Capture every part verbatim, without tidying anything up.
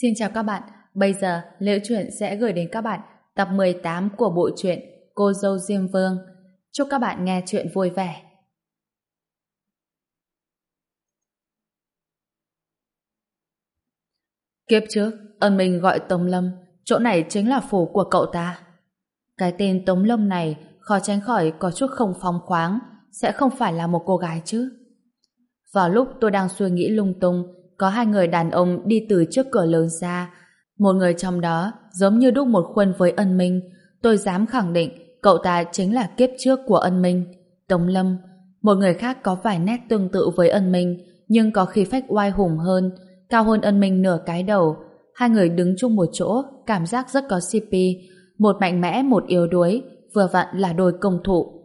Xin chào các bạn, bây giờ Liễu Chuyện sẽ gửi đến các bạn tập mười tám của bộ truyện Cô dâu Diêm Vương. Chúc các bạn nghe chuyện vui vẻ. Kiếp trước, ân mình gọi Tống Lâm, chỗ này chính là phủ của cậu ta. Cái tên Tống Lâm này khó tránh khỏi có chút không phóng khoáng, sẽ không phải là một cô gái chứ. Vào lúc tôi đang suy nghĩ lung tung, có hai người đàn ông đi từ trước cửa lớn ra. Một người trong đó giống như đúc một khuôn với Ân Minh. Tôi dám khẳng định cậu ta chính là kiếp trước của Ân Minh, Tống Lâm. Một người khác có vài nét tương tự với Ân Minh, nhưng có khí phách oai hùng hơn, cao hơn Ân Minh nửa cái đầu. Hai người đứng chung một chỗ, cảm giác rất có xê pê. Một mạnh mẽ, một yếu đuối, vừa vặn là đôi công thủ.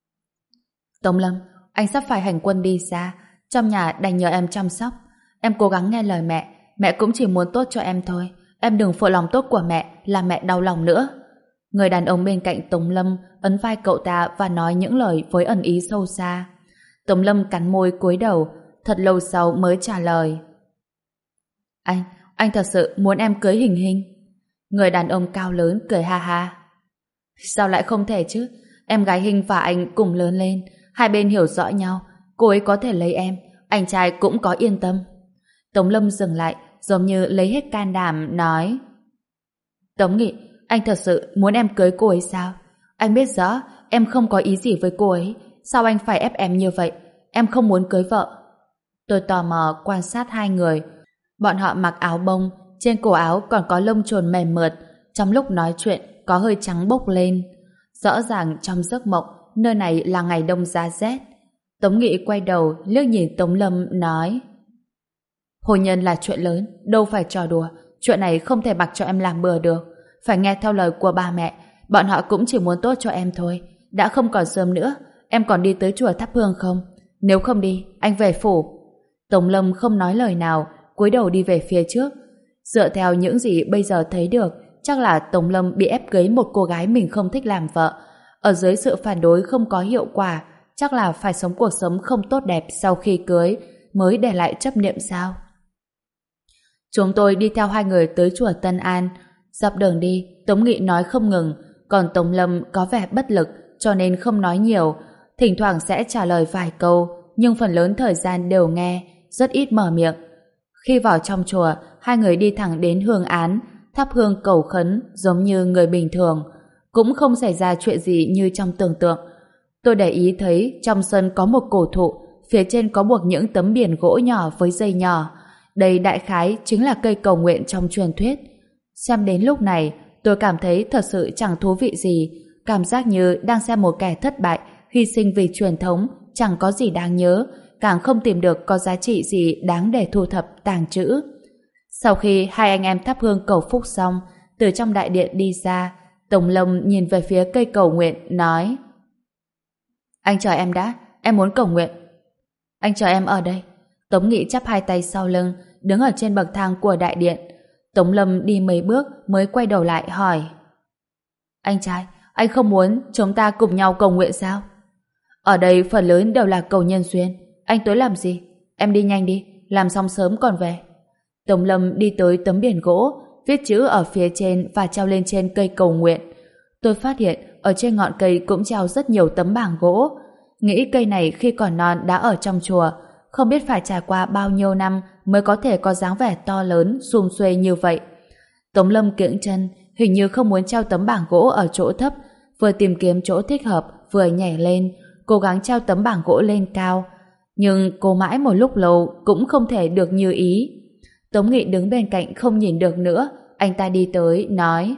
Tống Lâm, anh sắp phải hành quân đi xa, trong nhà đành nhờ em chăm sóc. Em cố gắng nghe lời mẹ, mẹ cũng chỉ muốn tốt cho em thôi. Em đừng phụ lòng tốt của mẹ, làm mẹ đau lòng nữa. Người đàn ông bên cạnh Tống Lâm ấn vai cậu ta và nói những lời với ẩn ý sâu xa. Tống Lâm cắn môi cúi đầu, thật lâu sau mới trả lời. Anh, anh thật sự muốn em cưới Hình Hình? Người đàn ông cao lớn cười ha ha. Sao lại không thể chứ? Em gái Hình và anh cùng lớn lên, hai bên hiểu rõ nhau, cô ấy có thể lấy em, anh trai cũng có yên tâm. Tống Lâm dừng lại, giống như lấy hết can đảm, nói. Tống Nghị, anh thật sự muốn em cưới cô ấy sao? Anh biết rõ em không có ý gì với cô ấy, sao anh phải ép em như vậy? Em không muốn cưới vợ. Tôi tò mò quan sát hai người. Bọn họ mặc áo bông, trên cổ áo còn có lông chồn mềm mượt, trong lúc nói chuyện có hơi trắng bốc lên. Rõ ràng trong giấc mộng, nơi này là ngày đông giá rét. Tống Nghị quay đầu liếc nhìn Tống Lâm, nói. Hôn nhân là chuyện lớn, đâu phải trò đùa. Chuyện này không thể mặc cho em làm bừa được. Phải nghe theo lời của ba mẹ. Bọn họ cũng chỉ muốn tốt cho em thôi. Đã không còn sớm nữa, em còn đi tới chùa thắp hương không? Nếu không đi, anh về phủ. Tống Lâm không nói lời nào, cúi đầu đi về phía trước. Dựa theo những gì bây giờ thấy được, chắc là Tống Lâm bị ép cưới một cô gái mình không thích làm vợ. Ở dưới sự phản đối không có hiệu quả, chắc là phải sống cuộc sống không tốt đẹp sau khi cưới mới để lại chấp niệm sao? Chúng tôi đi theo hai người tới chùa Tân An. Dọc đường đi, Tống Nghị nói không ngừng, còn Tống Lâm có vẻ bất lực cho nên không nói nhiều, thỉnh thoảng sẽ trả lời vài câu, nhưng phần lớn thời gian đều nghe, rất ít mở miệng. Khi vào trong chùa, hai người đi thẳng đến hương án, thắp hương cầu khấn giống như người bình thường, cũng không xảy ra chuyện gì như trong tưởng tượng. Tôi để ý thấy trong sân có một cổ thụ, phía trên có buộc những tấm biển gỗ nhỏ với dây nhỏ. Đây đại khái chính là cây cầu nguyện trong truyền thuyết. Xem đến lúc này, tôi cảm thấy thật sự chẳng thú vị gì, cảm giác như đang xem một kẻ thất bại, hy sinh vì truyền thống, chẳng có gì đáng nhớ, càng không tìm được có giá trị gì đáng để thu thập tàng trữ. Sau khi hai anh em thắp hương cầu phúc xong, từ trong đại điện đi ra, Tống Lâm nhìn về phía cây cầu nguyện, nói. Anh chờ em đã, em muốn cầu nguyện. Anh chờ em ở đây. Tống Nghị chắp hai tay sau lưng, đứng ở trên bậc thang của đại điện. Tống Lâm đi mấy bước mới quay đầu lại hỏi. Anh trai, anh không muốn chúng ta cùng nhau cầu nguyện sao? Ở đây phần lớn đều là cầu nhân duyên. Anh tới làm gì? Em đi nhanh đi, làm xong sớm còn về. Tống Lâm đi tới tấm biển gỗ, viết chữ ở phía trên và treo lên trên cây cầu nguyện. Tôi phát hiện ở trên ngọn cây cũng treo rất nhiều tấm bảng gỗ. Nghĩ cây này khi còn non đã ở trong chùa, không biết phải trải qua bao nhiêu năm mới có thể có dáng vẻ to lớn, sum xuê như vậy. Tống Lâm kiễng chân, hình như không muốn treo tấm bảng gỗ ở chỗ thấp, vừa tìm kiếm chỗ thích hợp, vừa nhảy lên, cố gắng treo tấm bảng gỗ lên cao. Nhưng cô mãi một lúc lâu cũng không thể được như ý. Tống Nghị đứng bên cạnh không nhìn được nữa, anh ta đi tới, nói.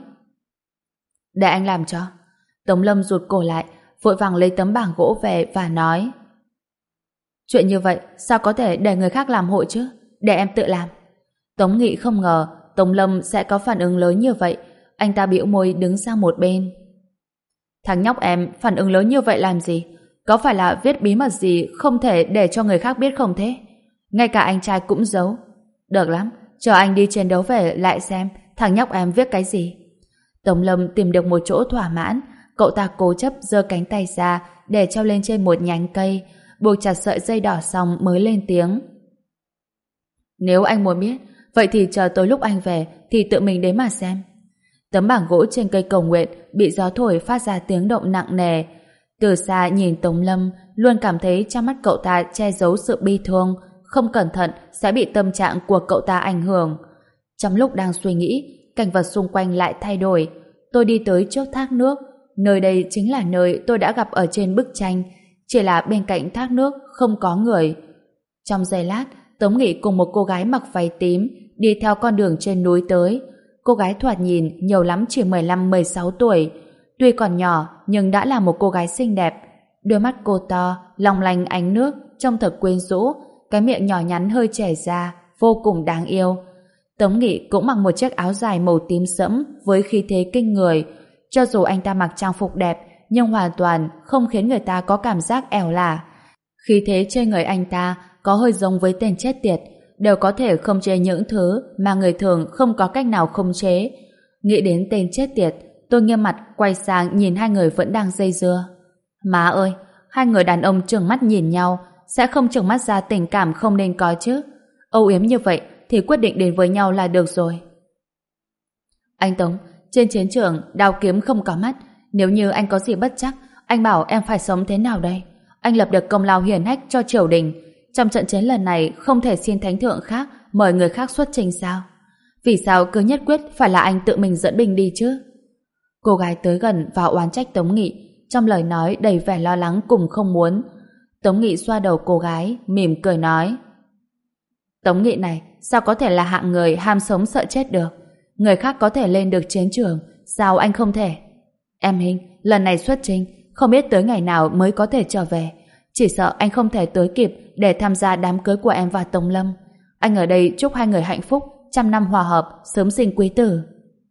Để anh làm cho. Tống Lâm rụt cổ lại, vội vàng lấy tấm bảng gỗ về và nói. Chuyện như vậy sao có thể để người khác làm hộ chứ? Để em tự làm. Tống Nghị không ngờ Tống Lâm sẽ có phản ứng lớn như vậy. Anh ta bĩu môi đứng sang một bên. Thằng nhóc em phản ứng lớn như vậy làm gì? Có phải là viết bí mật gì không thể để cho người khác biết không thế? Ngay cả anh trai cũng giấu. Được lắm, chờ anh đi chiến đấu về lại xem thằng nhóc em viết cái gì. Tống Lâm tìm được một chỗ thỏa mãn, cậu ta cố chấp giơ cánh tay ra để treo lên trên một nhánh cây, buộc chặt sợi dây đỏ xong mới lên tiếng. Nếu anh muốn biết, Vậy thì chờ tới lúc anh về thì tự mình đến mà xem. Tấm bảng gỗ trên cây cầu nguyện bị gió thổi phát ra tiếng động nặng nề. Từ xa nhìn Tống Lâm, luôn cảm thấy trong mắt cậu ta che giấu sự bi thương, không cẩn thận sẽ bị tâm trạng của cậu ta ảnh hưởng. Trong lúc đang suy nghĩ, cảnh vật xung quanh lại thay đổi. Tôi đi tới trước thác nước. Nơi đây chính là nơi tôi đã gặp ở trên bức tranh, chỉ là bên cạnh thác nước không có người. Trong giây lát, Tống Nghị cùng một cô gái mặc váy tím đi theo con đường trên núi tới. Cô gái thoạt nhìn nhiều lắm chỉ mười lăm mười sáu tuổi. Tuy còn nhỏ nhưng đã là một cô gái xinh đẹp. Đôi mắt cô to, long lanh ánh nước, trông thật quyến rũ, cái miệng nhỏ nhắn hơi chảy ra, vô cùng đáng yêu. Tống Nghị cũng mặc một chiếc áo dài màu tím sẫm với khí thế kinh người. Cho dù anh ta mặc trang phục đẹp, nhưng hoàn toàn không khiến người ta có cảm giác ẻo lả. Khí thế trên người anh ta có hơi giống với tên chết tiệt, đều có thể khống chế những thứ mà người thường không có cách nào khống chế. Nghĩ đến tên chết tiệt, tôi nghiêm mặt quay sang nhìn hai người vẫn đang dây dưa. Má ơi, hai người đàn ông trừng mắt nhìn nhau, sẽ không trừng mắt ra tình cảm không nên có chứ. Âu yếm như vậy thì quyết định đến với nhau là được rồi. Anh Tống, trên chiến trường đao kiếm không có mắt, nếu như anh có gì bất chắc, anh bảo em phải sống thế nào đây? Anh lập được công lao hiển hách cho triều đình, trong trận chiến lần này không thể xin thánh thượng khác mời người khác xuất trình sao? Vì sao cứ nhất quyết phải là anh tự mình dẫn binh đi chứ? Cô gái tới gần và oán trách Tống Nghị, trong lời nói đầy vẻ lo lắng cùng không muốn. Tống Nghị xoa đầu cô gái, mỉm cười nói: Tống Nghị này, sao có thể là hạng người ham sống sợ chết được? Người khác có thể lên được chiến trường, sao anh không thể? Em Hình, lần này xuất chinh, không biết tới ngày nào mới có thể trở về. Chỉ sợ anh không thể tới kịp để tham gia đám cưới của em và Tống Lâm. Anh ở đây chúc hai người hạnh phúc, trăm năm hòa hợp, sớm sinh quý tử.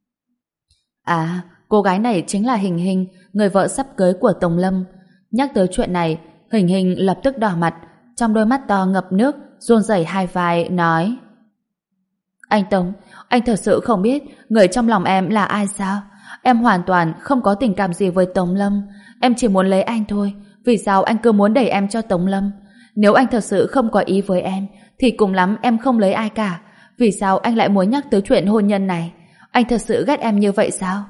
À, cô gái này chính là Hình Hình, người vợ sắp cưới của Tống Lâm. Nhắc tới chuyện này, Hình Hình lập tức đỏ mặt, trong đôi mắt to ngập nước, run rẩy hai vai, nói: Anh Tống, anh thật sự không biết người trong lòng em là ai sao? Em hoàn toàn không có tình cảm gì với Tống Lâm. Em chỉ muốn lấy anh thôi. Vì sao anh cứ muốn đẩy em cho Tống Lâm? Nếu anh thật sự không có ý với em thì cùng lắm em không lấy ai cả. Vì sao anh lại muốn nhắc tới chuyện hôn nhân này? Anh thật sự ghét em như vậy sao?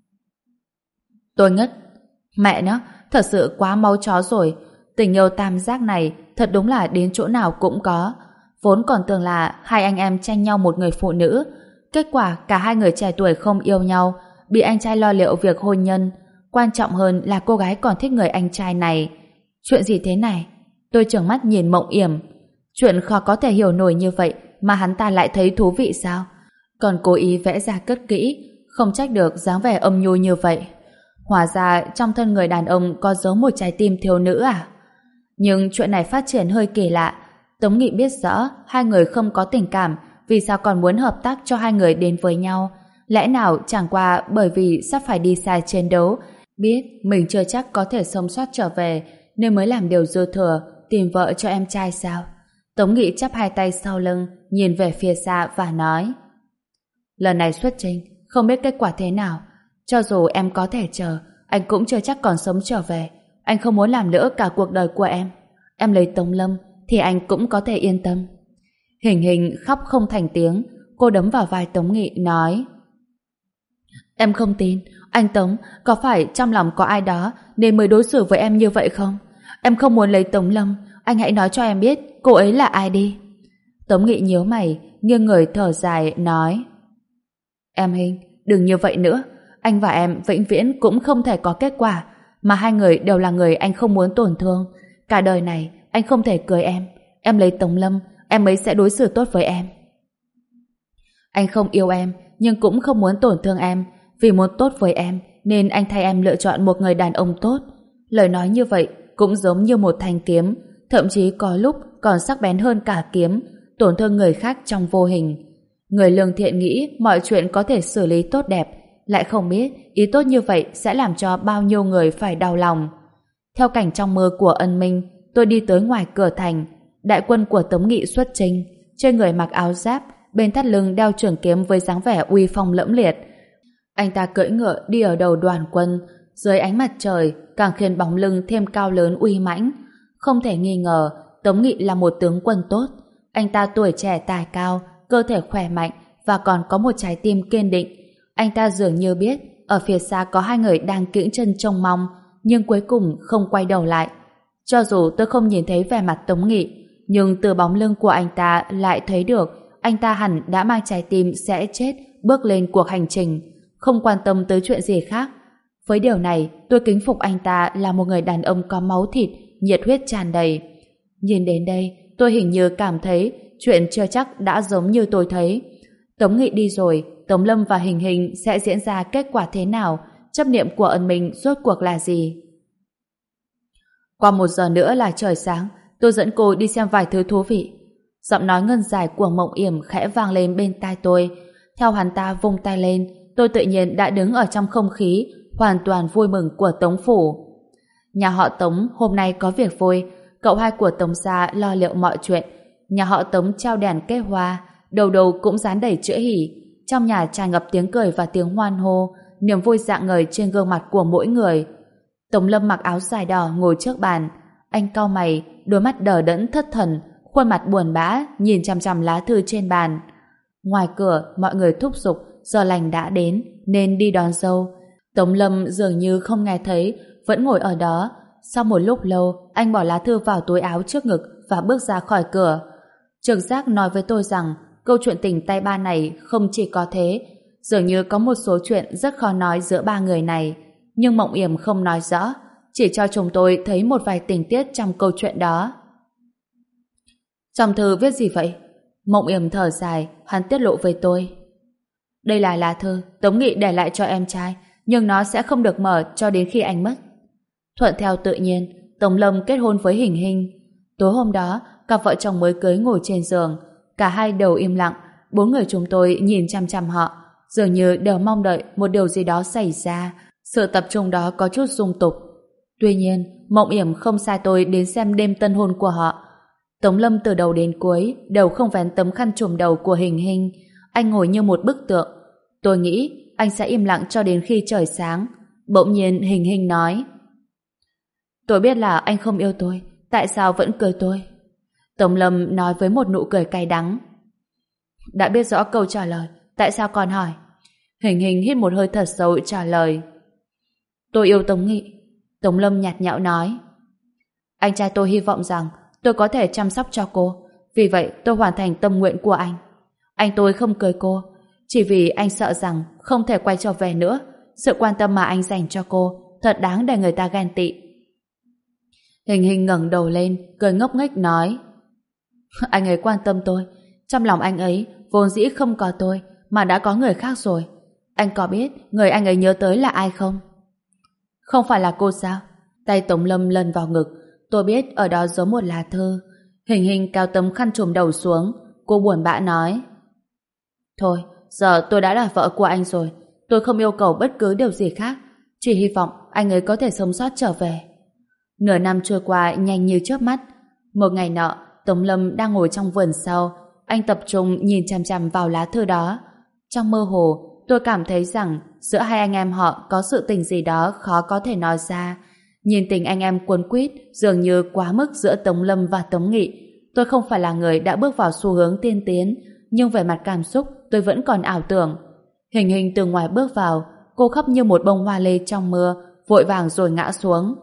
Tôi ngất. Mẹ nó, thật sự quá máu chó rồi. Tình yêu tam giác này thật đúng là đến chỗ nào cũng có. Vốn còn tưởng là hai anh em tranh nhau một người phụ nữ. Kết quả cả hai người trẻ tuổi không yêu nhau, bị anh trai lo liệu việc hôn nhân. Quan trọng hơn là cô gái còn thích người anh trai này. Chuyện gì thế này? Tôi trợn mắt nhìn Mộng Yểm. Chuyện khó có thể hiểu nổi như vậy mà hắn ta lại thấy thú vị sao? Còn cố ý vẽ ra cất kỹ, không trách được dáng vẻ âm nhu như vậy. Hóa ra trong thân người đàn ông có giấu một trái tim thiếu nữ à? Nhưng chuyện này phát triển hơi kỳ lạ. Tống Nghị biết rõ hai người không có tình cảm, vì sao còn muốn hợp tác cho hai người đến với nhau? Lẽ nào chẳng qua bởi vì sắp phải đi xa chiến đấu, biết mình chưa chắc có thể sống sót trở về, nên mới làm điều dư thừa, tìm vợ cho em trai sao? Tống Nghị chắp hai tay sau lưng, nhìn về phía xa và nói: Lần này xuất chinh, không biết kết quả thế nào. Cho dù em có thể chờ, anh cũng chưa chắc còn sống trở về. Anh không muốn làm lỡ cả cuộc đời của em. Em lấy Tống Lâm thì anh cũng có thể yên tâm. Hình Hình khóc không thành tiếng. Cô đấm vào vai Tống Nghị nói: Em không tin. Anh Tống, có phải trong lòng có ai đó nên mới đối xử với em như vậy không? Em không muốn lấy Tống Lâm. Anh hãy nói cho em biết cô ấy là ai đi. Tống Nghị nhíu mày, nghiêng người thở dài nói: Em Hình, đừng như vậy nữa. Anh và em vĩnh viễn cũng không thể có kết quả, mà hai người đều là người anh không muốn tổn thương. Cả đời này anh không thể cưới em. Em lấy Tống Lâm, em ấy sẽ đối xử tốt với em. Anh không yêu em, nhưng cũng không muốn tổn thương em. Vì muốn tốt với em nên anh thay em lựa chọn một người đàn ông tốt. Lời nói như vậy cũng giống như một thanh kiếm, thậm chí có lúc còn sắc bén hơn cả kiếm, tổn thương người khác trong vô hình. Người lương thiện nghĩ mọi chuyện có thể xử lý tốt đẹp, lại không biết ý tốt như vậy sẽ làm cho bao nhiêu người phải đau lòng. Theo cảnh trong mơ của Ân Minh, tôi đi tới ngoài cửa thành. Đại quân của Tống Nghị xuất chinh, trên người mặc áo giáp, bên thắt lưng đeo trường kiếm với dáng vẻ uy phong lẫm liệt. Anh ta cưỡi ngựa đi ở đầu đoàn quân, dưới ánh mặt trời càng khiến bóng lưng thêm cao lớn uy mãnh. Không thể nghi ngờ Tống Nghị là một tướng quân tốt. Anh ta tuổi trẻ tài cao, cơ thể khỏe mạnh và còn có một trái tim kiên định. Anh ta dường như biết ở phía xa có hai người đang kiễng chân trông mong, nhưng cuối cùng không quay đầu lại. Cho dù tôi không nhìn thấy vẻ mặt Tống Nghị, nhưng từ bóng lưng của anh ta lại thấy được anh ta hẳn đã mang trái tim sẽ chết bước lên cuộc hành trình, không quan tâm tới chuyện gì khác. Với điều này, tôi kính phục anh ta là một người đàn ông có máu thịt, nhiệt huyết tràn đầy. Nhìn đến đây, tôi hình như cảm thấy chuyện chưa chắc đã giống như tôi thấy. Tống Nghị đi rồi, Tống Lâm và Hình Hình sẽ diễn ra kết quả thế nào? Chấp niệm của ân mình rốt cuộc là gì? Qua một giờ nữa là trời sáng, tôi dẫn cô đi xem vài thứ thú vị. Giọng nói ngân dài của Mộng Yểm khẽ vang lên bên tai tôi. Theo hắn ta vung tay lên, tôi tự nhiên đã đứng ở trong không khí hoàn toàn vui mừng của Tống phủ. Nhà họ Tống hôm nay có việc vui. Cậu hai của Tống gia lo liệu mọi chuyện. Nhà họ Tống treo đèn kết hoa, đầu đầu cũng dán đầy chữ hỉ. Trong nhà tràn ngập tiếng cười và tiếng hoan hô, niềm vui rạng ngời trên gương mặt của mỗi người. Tống Lâm mặc áo dài đỏ ngồi trước bàn. Anh cau mày, đôi mắt đờ đẫn thất thần, khuôn mặt buồn bã nhìn chằm chằm lá thư trên bàn. Ngoài cửa mọi người thúc giục giờ lành đã đến nên đi đón dâu. Tống Lâm dường như không nghe thấy, vẫn ngồi ở đó. Sau một lúc lâu, anh bỏ lá thư vào túi áo trước ngực và bước ra khỏi cửa. Trực giác nói với tôi rằng câu chuyện tình tay ba này không chỉ có thế, dường như có một số chuyện rất khó nói giữa ba người này. Nhưng Mộng Yểm không nói rõ, chỉ cho chúng tôi thấy một vài tình tiết trong câu chuyện đó. Trong thư viết gì vậy? Mộng Yểm thở dài, hắn tiết lộ với tôi. Đây là lá thư Tống Nghị để lại cho em trai, nhưng nó sẽ không được mở cho đến khi anh mất. Thuận theo tự nhiên, Tống Lâm kết hôn với Hình Hình. Tối hôm đó, cặp vợ chồng mới cưới ngồi trên giường, cả hai đều im lặng. Bốn người chúng tôi nhìn chăm chăm họ, dường như đều mong đợi một điều gì đó xảy ra. Sự tập trung đó có chút dung tục. Tuy nhiên, Mộng Yểm không sai tôi đến xem đêm tân hôn của họ. Tống Lâm từ đầu đến cuối đều không vén tấm khăn trùm đầu của Hình Hình. Anh ngồi như một bức tượng. Tôi nghĩ anh sẽ im lặng cho đến khi trời sáng. Bỗng nhiên Hình Hình nói: Tôi biết là anh không yêu tôi, tại sao vẫn cười tôi? Tống Lâm nói với một nụ cười cay đắng. Đã biết rõ câu trả lời, tại sao còn hỏi? Hình Hình hít một hơi thật sâu trả lời: Tôi yêu Tống Nghị. Tống Lâm nhạt nhẽo nói: Anh trai tôi hy vọng rằng tôi có thể chăm sóc cho cô, vì vậy tôi hoàn thành tâm nguyện của anh. Anh tôi không cưới cô, chỉ vì anh sợ rằng không thể quay trở về nữa. Sự quan tâm mà anh dành cho cô thật đáng để người ta ghen tị. Hình Hình ngẩng đầu lên, cười ngốc nghếch nói: Anh ấy quan tâm tôi, trong lòng anh ấy vốn dĩ không có tôi, mà đã có người khác rồi. Anh có biết người anh ấy nhớ tới là ai không? Không phải là cô sao? Tay Tống Lâm lần vào ngực. Tôi biết ở đó giấu một lá thư. Hình Hình cao tấm khăn trùm đầu xuống. Cô buồn bã nói: Thôi, giờ tôi đã là vợ của anh rồi. Tôi không yêu cầu bất cứ điều gì khác, chỉ hy vọng anh ấy có thể sống sót trở về. Nửa năm trôi qua nhanh như chớp mắt. Một ngày nọ, Tống Lâm đang ngồi trong vườn sau. Anh tập trung nhìn chằm chằm vào lá thư đó. Trong mơ hồ, tôi cảm thấy rằng giữa hai anh em họ có sự tình gì đó khó có thể nói ra. Nhìn tình anh em cuốn quýt dường như quá mức giữa Tống Lâm và Tống Nghị. Tôi không phải là người đã bước vào xu hướng tiên tiến, nhưng về mặt cảm xúc tôi vẫn còn ảo tưởng. Hình Hình từ ngoài bước vào, cô khóc như một bông hoa lê trong mưa, vội vàng rồi ngã xuống.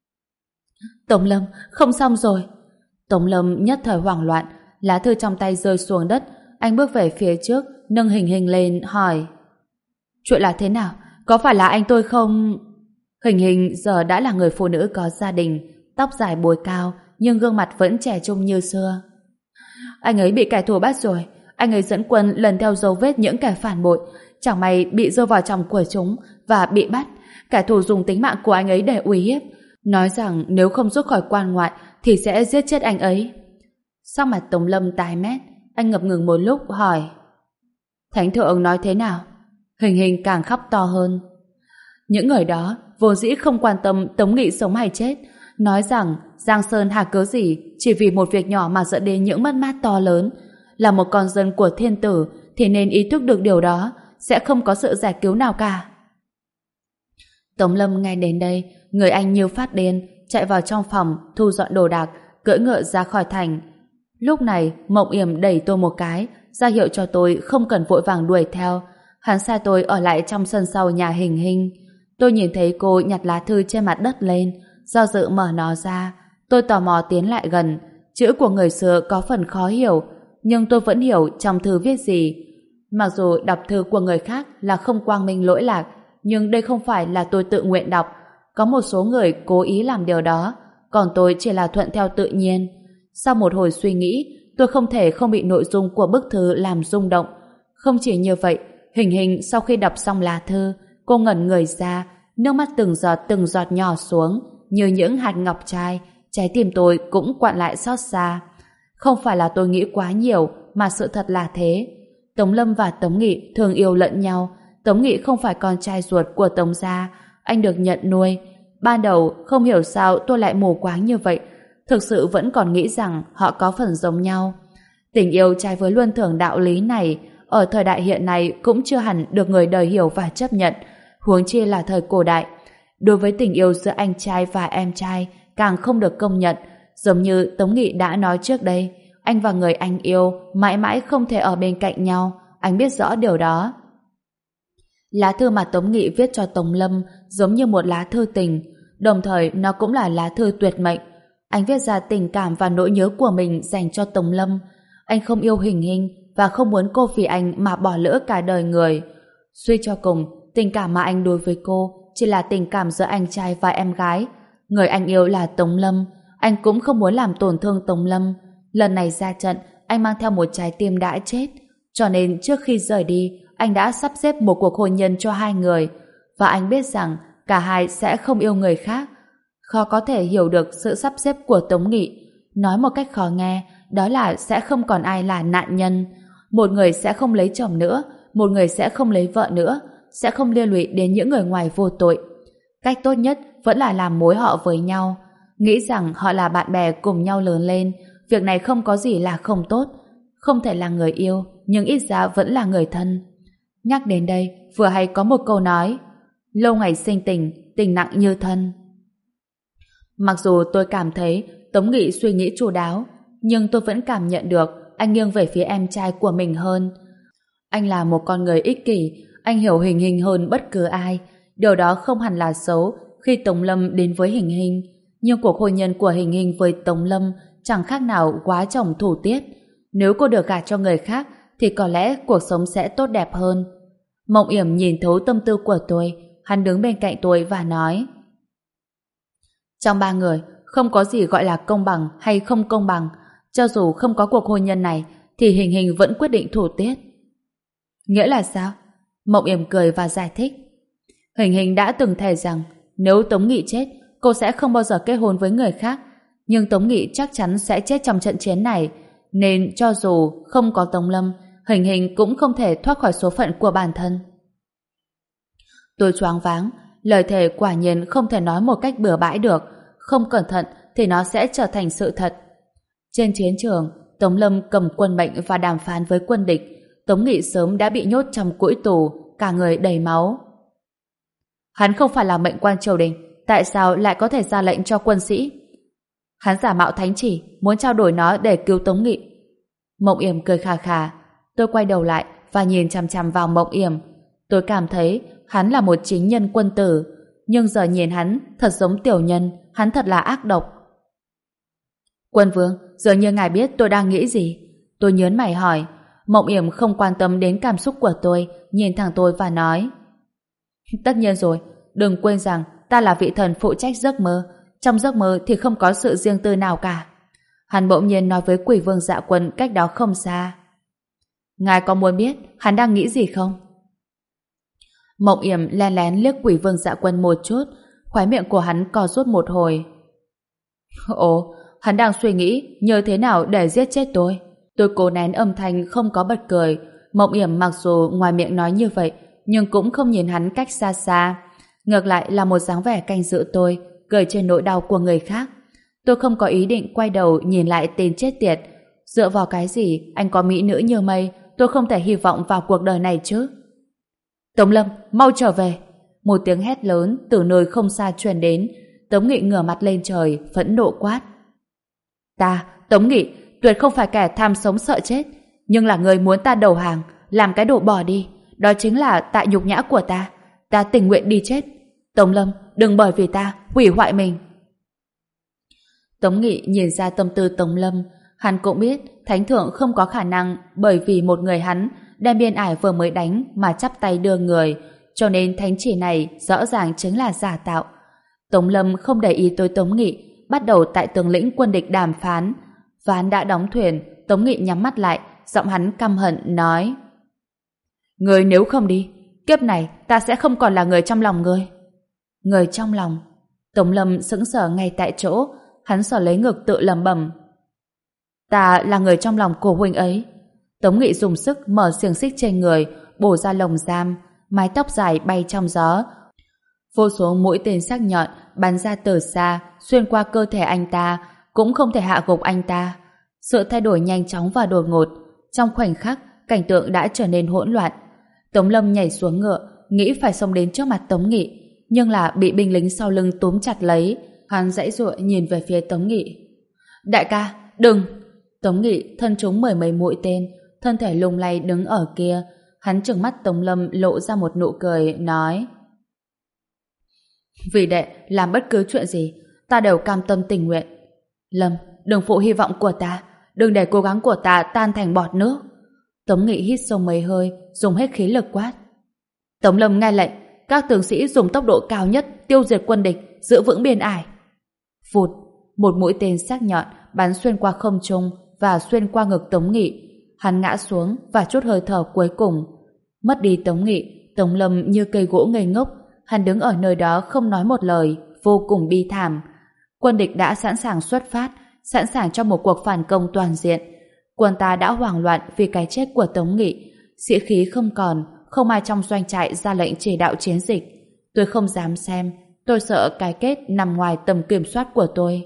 Tống Lâm, không xong rồi. Tống Lâm nhất thời hoảng loạn, lá thư trong tay rơi xuống đất. Anh bước về phía trước, nâng Hình Hình lên, hỏi: Chuyện là thế nào? Có phải là anh tôi không... Hình Hình giờ đã là người phụ nữ có gia đình, tóc dài búi cao, nhưng gương mặt vẫn trẻ trung như xưa. Anh ấy bị kẻ thù bắt rồi. Anh ấy dẫn quân lần theo dấu vết những kẻ phản bội, chẳng may bị rơi vào trong của chúng và bị bắt. Kẻ thù dùng tính mạng của anh ấy để uy hiếp, nói rằng nếu không rút khỏi quan ngoại thì sẽ giết chết anh ấy. Sắc mặt Tống Lâm tái mét, anh ngập ngừng một lúc hỏi: Thánh thượng nói thế nào? Hình Hình càng khóc to hơn. Những người đó vốn dĩ không quan tâm Tống Nghị sống hay chết, nói rằng Giang Sơn hà cớ gì chỉ vì một việc nhỏ mà dẫn đến những mất mát to lớn. Là một con dân của thiên tử thì nên ý thức được điều đó, sẽ không có sự giải cứu nào cả. Tống Lâm nghe đến đây, người anh như phát điên, chạy vào trong phòng thu dọn đồ đạc, cưỡi ngựa ra khỏi thành. Lúc này Mộng Yểm đẩy tôi một cái, ra hiệu cho tôi không cần vội vàng đuổi theo. Hắn sai tôi ở lại trong sân sau nhà Hình Hình. Tôi nhìn thấy cô nhặt lá thư trên mặt đất lên, do dự mở nó ra. Tôi tò mò tiến lại gần. Chữ của người xưa có phần khó hiểu, nhưng tôi vẫn hiểu trong thư viết gì. Mặc dù đọc thư của người khác là không quang minh lỗi lạc, nhưng đây không phải là tôi tự nguyện đọc. Có một số người cố ý làm điều đó, còn tôi chỉ là thuận theo tự nhiên. Sau một hồi suy nghĩ, tôi không thể không bị nội dung của bức thư làm rung động. Không chỉ như vậy, Hình Hình sau khi đọc xong lá thư, cô ngẩn người ra, nước mắt từng giọt từng giọt nhỏ xuống, như những hạt ngọc trai. Trái tim tôi cũng quặn lại xót xa. Không phải là tôi nghĩ quá nhiều, mà sự thật là thế. Tống Lâm và Tống Nghị thường yêu lẫn nhau. Tống Nghị không phải con trai ruột của Tống gia, anh được nhận nuôi. Ban đầu không hiểu sao tôi lại mù quáng như vậy, thực sự vẫn còn nghĩ rằng họ có phần giống nhau. Tình yêu trái với luân thường đạo lý này ở thời đại hiện nay cũng chưa hẳn được người đời hiểu và chấp nhận, huống chi là thời cổ đại. Đối với tình yêu giữa anh trai và em trai càng không được công nhận, giống như Tống Nghị đã nói trước đây, anh và người anh yêu mãi mãi không thể ở bên cạnh nhau, anh biết rõ điều đó. Lá thư mà Tống Nghị viết cho Tống Lâm giống như một lá thư tình, đồng thời nó cũng là lá thư tuyệt mệnh. Anh viết ra tình cảm và nỗi nhớ của mình dành cho Tống Lâm. Anh không yêu Hình Hình và không muốn cô vì anh mà bỏ lỡ cả đời người. Suy cho cùng, tình cảm mà anh đối với cô chỉ là tình cảm giữa anh trai và em gái. Người anh yêu là Tống Lâm, anh cũng không muốn làm tổn thương Tống Lâm. Lần này ra trận, anh mang theo một trái tim đã chết, cho nên trước khi rời đi, anh đã sắp xếp một cuộc hôn nhân cho hai người, và anh biết rằng cả hai sẽ không yêu người khác. Khó có thể hiểu được sự sắp xếp của Tống Nghị. Nói một cách khó nghe, đó là sẽ không còn ai là nạn nhân. Một người sẽ không lấy chồng nữa, một người sẽ không lấy vợ nữa, sẽ không liên lụy đến những người ngoài vô tội. Cách tốt nhất vẫn là làm mối họ với nhau. Nghĩ rằng họ là bạn bè cùng nhau lớn lên, việc này không có gì là không tốt. Không thể là người yêu, nhưng ít ra vẫn là người thân. Nhắc đến đây, vừa hay có một câu nói: lâu ngày sinh tình, tình nặng như thân. Mặc dù tôi cảm thấy Tống Nghị suy nghĩ chu đáo, nhưng tôi vẫn cảm nhận được anh nghiêng về phía em trai của mình hơn. Anh là một con người ích kỷ, anh hiểu Hình Hình hơn bất cứ ai. Điều đó không hẳn là xấu khi Tống Lâm đến với Hình Hình, nhưng cuộc hôn nhân của Hình Hình với Tống Lâm chẳng khác nào quá chồng thủ tiết. Nếu cô được gả cho người khác thì có lẽ cuộc sống sẽ tốt đẹp hơn. Mộng Yểm nhìn thấu tâm tư của tôi, hắn đứng bên cạnh tôi và nói: trong ba người, không có gì gọi là công bằng hay không công bằng. Cho dù không có cuộc hôn nhân này, thì Hình Hình vẫn quyết định thủ tiết. Nghĩa là sao? Mộng Yểm cười và giải thích. Hình Hình đã từng thề rằng nếu Tống Nghị chết, cô sẽ không bao giờ kết hôn với người khác. Nhưng Tống Nghị chắc chắn sẽ chết trong trận chiến này, nên cho dù không có Tống Lâm, Hình Hình cũng không thể thoát khỏi số phận của bản thân. Tôi choáng váng, lời thề quả nhiên không thể nói một cách bừa bãi được, không cẩn thận thì nó sẽ trở thành sự thật. Trên chiến trường, Tống Lâm cầm quân mệnh và đàm phán với quân địch. Tống Nghị sớm đã bị nhốt trong cũi tù, cả người đầy máu. Hắn không phải là mệnh quan triều đình, tại sao lại có thể ra lệnh cho quân sĩ? Hắn giả mạo thánh chỉ, muốn trao đổi nó để cứu Tống Nghị. Mộng Yểm cười khà khà. Tôi quay đầu lại và nhìn chằm chằm vào Mộng Yểm. Tôi cảm thấy hắn là một chính nhân quân tử, nhưng giờ nhìn hắn thật giống tiểu nhân, hắn thật là ác độc. Quân vương, dường như ngài biết tôi đang nghĩ gì. Tôi nhớn mày hỏi. Mộng Yểm không quan tâm đến cảm xúc của tôi, nhìn thẳng tôi và nói: tất nhiên rồi, đừng quên rằng ta là vị thần phụ trách giấc mơ. Trong giấc mơ thì không có sự riêng tư nào cả. Hắn bỗng nhiên nói với Quỷ Vương Dạ Quân cách đó không xa. Ngài có muốn biết hắn đang nghĩ gì không? Mộng Yểm lén lén liếc Quỷ Vương Dạ Quân một chút, khóe miệng của hắn co rút một hồi. Ồ, hắn đang suy nghĩ như thế nào để giết chết tôi. Tôi cố nén âm thanh không có bật cười. Mộng Yểm mặc dù ngoài miệng nói như vậy, nhưng cũng không nhìn hắn cách xa xa. Ngược lại là một dáng vẻ canh giữ tôi, cười trên nỗi đau của người khác. Tôi không có ý định quay đầu nhìn lại tên chết tiệt. Dựa vào cái gì anh có mỹ nữ như mây, tôi không thể hy vọng vào cuộc đời này chứ. Tống Lâm, mau trở về. Một tiếng hét lớn từ nơi không xa truyền đến. Tống Nghị ngửa mặt lên trời, phẫn nộ quát. Ta, Tống Nghị, tuyệt không phải kẻ tham sống sợ chết. Nhưng là người muốn ta đầu hàng, làm cái đồ bỏ đi, đó chính là tại nhục nhã của ta. Ta tình nguyện đi chết. Tống Lâm, đừng bởi vì ta hủy hoại mình. Tống Nghị nhìn ra tâm tư Tống Lâm, hắn cũng biết Thánh Thượng không có khả năng bởi vì một người hắn đem biên ải vừa mới đánh mà chắp tay đưa người, cho nên thánh chỉ này rõ ràng chính là giả tạo. Tống Lâm không để ý tới Tống Nghị, bắt đầu tại tướng lĩnh quân địch đàm phán. Ván đã đóng thuyền, Tống Nghị nhắm mắt lại, giọng hắn căm hận nói: Người nếu không đi, kiếp này ta sẽ không còn là người trong lòng ngươi. Người trong lòng? Tống Lâm sững sờ ngay tại chỗ, hắn sờ lấy ngực tự lẩm bẩm: Ta là người trong lòng của huynh ấy. Tống Nghị dùng sức mở xiềng xích trên người, bổ ra lồng giam, mái tóc dài bay trong gió. Vô số mũi tên sắc nhọn bắn ra từ xa, xuyên qua cơ thể anh ta, cũng không thể hạ gục anh ta. Sự thay đổi nhanh chóng và đột ngột, trong khoảnh khắc cảnh tượng đã trở nên hỗn loạn. Tống Lâm nhảy xuống ngựa, nghĩ phải xông đến trước mặt Tống Nghị, nhưng là bị binh lính sau lưng túm chặt lấy. Hắn giãy giụa nhìn về phía Tống Nghị. Đại ca, đừng! Tống Nghị thân trúng mười mấy mũi tên, thân thể lung lay đứng ở kia. Hắn trừng mắt Tống Lâm lộ ra một nụ cười, nói: Vì đệ làm bất cứ chuyện gì, ta đều cam tâm tình nguyện. Lâm, đừng phụ hy vọng của ta, đừng để cố gắng của ta tan thành bọt nước. Tống Nghị hít sâu mấy hơi, dùng hết khí lực quát. Tống Lâm nghe lệnh, các tướng sĩ dùng tốc độ cao nhất tiêu diệt quân địch, giữ vững biên ải. Phụt, một mũi tên sắc nhọn bắn xuyên qua không trung và xuyên qua ngực Tống Nghị. Hắn ngã xuống và chút hơi thở cuối cùng. Mất đi Tống Nghị, Tống Lâm như cây gỗ ngây ngốc. Hắn đứng ở nơi đó không nói một lời, vô cùng bi thảm. Quân địch đã sẵn sàng xuất phát, sẵn sàng cho một cuộc phản công toàn diện. Quân ta đã hoảng loạn vì cái chết của Tống Nghị. Sĩ khí không còn, không ai trong doanh trại ra lệnh chỉ đạo chiến dịch. Tôi không dám xem, tôi sợ cái kết nằm ngoài tầm kiểm soát của tôi.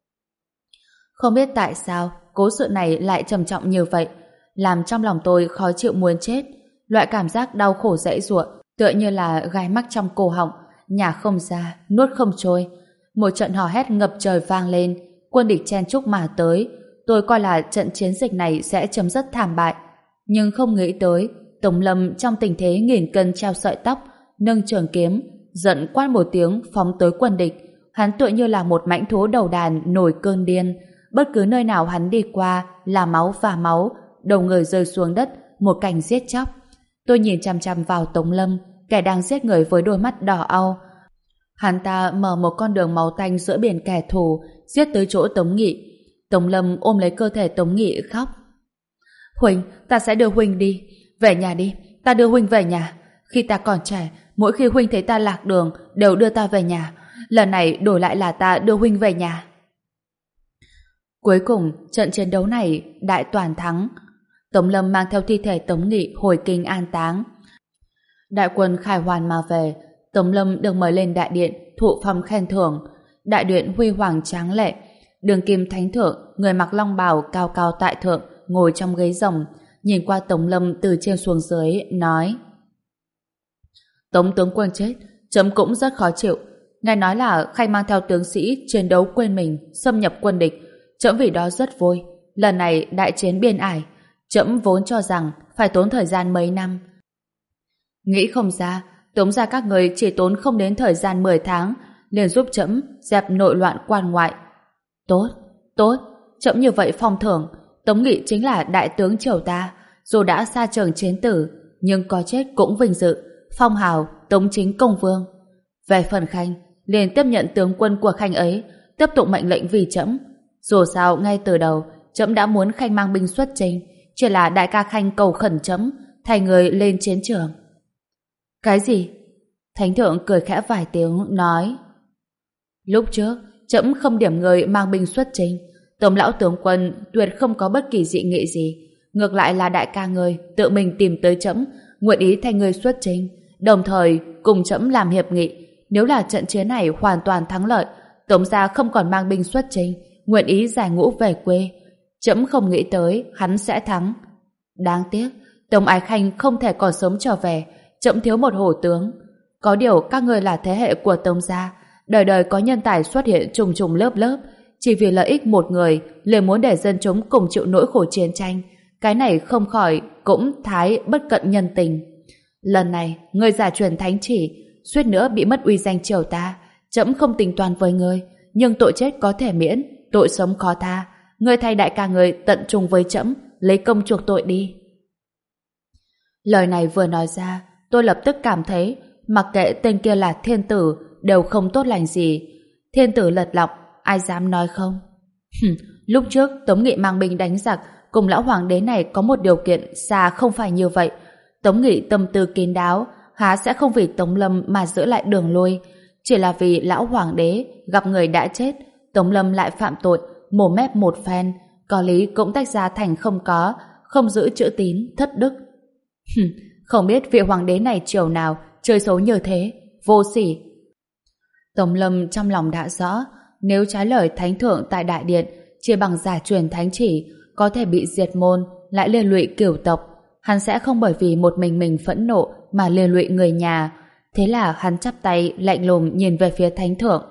Không biết tại sao cố sự này lại trầm trọng như vậy, làm trong lòng tôi khó chịu muốn chết. Loại cảm giác đau khổ dãy giụa tựa như là gai mắc trong cổ họng, nhả không ra, nuốt không trôi. Một trận hò hét ngập trời vang lên, quân địch chen chúc mà tới. Tôi coi là trận chiến dịch này sẽ chấm dứt thảm bại, nhưng không nghĩ tới Tống Lâm trong tình thế nghìn cân treo sợi tóc, nâng trường kiếm, giận quát một tiếng phóng tới quân địch. Hắn tựa như là một mãnh thú đầu đàn nổi cơn điên, bất cứ nơi nào hắn đi qua là máu và máu, đầu người rơi xuống đất, một cảnh giết chóc. Tôi nhìn chằm chằm vào Tống Lâm, kẻ đang giết người với đôi mắt đỏ au. Hắn ta mở một con đường máu tanh giữa biển kẻ thù, giết tới chỗ Tống Nghị. Tống Lâm ôm lấy cơ thể Tống Nghị khóc. Huynh, ta sẽ đưa Huynh đi. Về nhà đi, ta đưa Huynh về nhà. Khi ta còn trẻ, mỗi khi Huynh thấy ta lạc đường, đều đưa ta về nhà. Lần này đổi lại là ta đưa Huynh về nhà. Cuối cùng, trận chiến đấu này đại toàn thắng. Tống Lâm mang theo thi thể Tống Nghị hồi kinh an táng. Đại quân khải hoàn mà về, Tống Lâm được mời lên đại điện thụ phong khen thưởng. Đại điện huy hoàng tráng lệ, Đường Kim Thánh Thượng, người mặc long bào cao cao tại thượng, ngồi trong ghế rồng, nhìn qua Tống Lâm từ trên xuống dưới, nói: Tống tướng quân chết, chấm cũng rất khó chịu. Nghe nói là Khanh mang theo tướng sĩ chiến đấu quên mình, xâm nhập quân địch, chấm vì đó rất vui. Lần này đại chiến biên ải, chấm vốn cho rằng phải tốn thời gian mấy năm. Nghĩ không ra, Tống gia các người chỉ tốn không đến thời gian mười tháng, liền giúp chấm dẹp nội loạn quan ngoại. Tốt, tốt, chấm như vậy phong thưởng. Tống Nghị chính là đại tướng triều ta, dù đã xa trường chiến tử, nhưng có chết cũng vinh dự, phong hào Tống chính công vương. Về phần Khanh, liền tiếp nhận tướng quân của Khanh ấy, tiếp tục mệnh lệnh vì chấm. Dù sao ngay từ đầu, chấm đã muốn Khanh mang binh xuất chinh, chỉ là đại ca Khanh cầu khẩn chấm thay người lên chiến trường. Cái gì? Thánh thượng cười khẽ vài tiếng, nói: Lúc trước, chấm không điểm người mang binh xuất chinh. Tống lão tướng quân tuyệt không có bất kỳ dị nghị gì. Ngược lại là đại ca người tự mình tìm tới chấm, nguyện ý thay người xuất chinh, đồng thời cùng chấm làm hiệp nghị. Nếu là trận chiến này hoàn toàn thắng lợi, Tống gia không còn mang binh xuất chinh, nguyện ý giải ngũ về quê. Chấm không nghĩ tới hắn sẽ thắng. Đáng tiếc, Tống Ái Khanh không thể còn sớm trở về. Chấm thiếu một hổ tướng. Có điều các người là thế hệ của Tống gia, đời đời có nhân tài xuất hiện trùng trùng lớp lớp, chỉ vì lợi ích một người liền muốn để dân chúng cùng chịu nỗi khổ chiến tranh. Cái này không khỏi cũng thái bất cận nhân tình. Lần này, ngươi giả truyền thánh chỉ, suýt nữa bị mất uy danh triều ta. Trẫm không tính toán với ngươi, nhưng tội chết có thể miễn, tội sống khó tha. Ngươi thay đại ca ngươi tận trung với trẫm, lấy công chuộc tội đi. Lời này vừa nói ra, tôi lập tức cảm thấy mặc kệ tên kia là thiên tử đều không tốt lành gì. Thiên tử lật lọng, ai dám nói không? Lúc trước Tống Nghị mang binh đánh giặc, cùng lão hoàng đế này có một điều kiện xa không phải như vậy. Tống Nghị tâm tư kín đáo, há sẽ không vì Tống Lâm mà giữ lại đường lui. Chỉ là vì lão hoàng đế gặp người đã chết, Tống Lâm lại phạm tội, mồm mép một phen, có lý cũng tách ra thành không có, không giữ chữ tín, thất đức. Không biết vị hoàng đế này chiều nào chơi xấu như thế, vô sỉ. Tống Lâm trong lòng đã rõ, nếu trái lời thánh thượng tại đại điện chỉ bằng giả truyền thánh chỉ có thể bị diệt môn, lại liên lụy cửu tộc, hắn sẽ không bởi vì một mình mình phẫn nộ mà liên lụy người nhà. Thế là hắn chắp tay lạnh lùng nhìn về phía thánh thượng.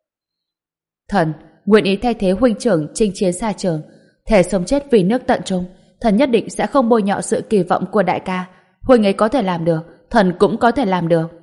Thần nguyện ý thay thế huynh trưởng chinh chiến xa trường, thể sống chết vì nước tận trung. Thần nhất định sẽ không bôi nhọ sự kỳ vọng của đại ca. Huynh ấy có thể làm được, thần cũng có thể làm được.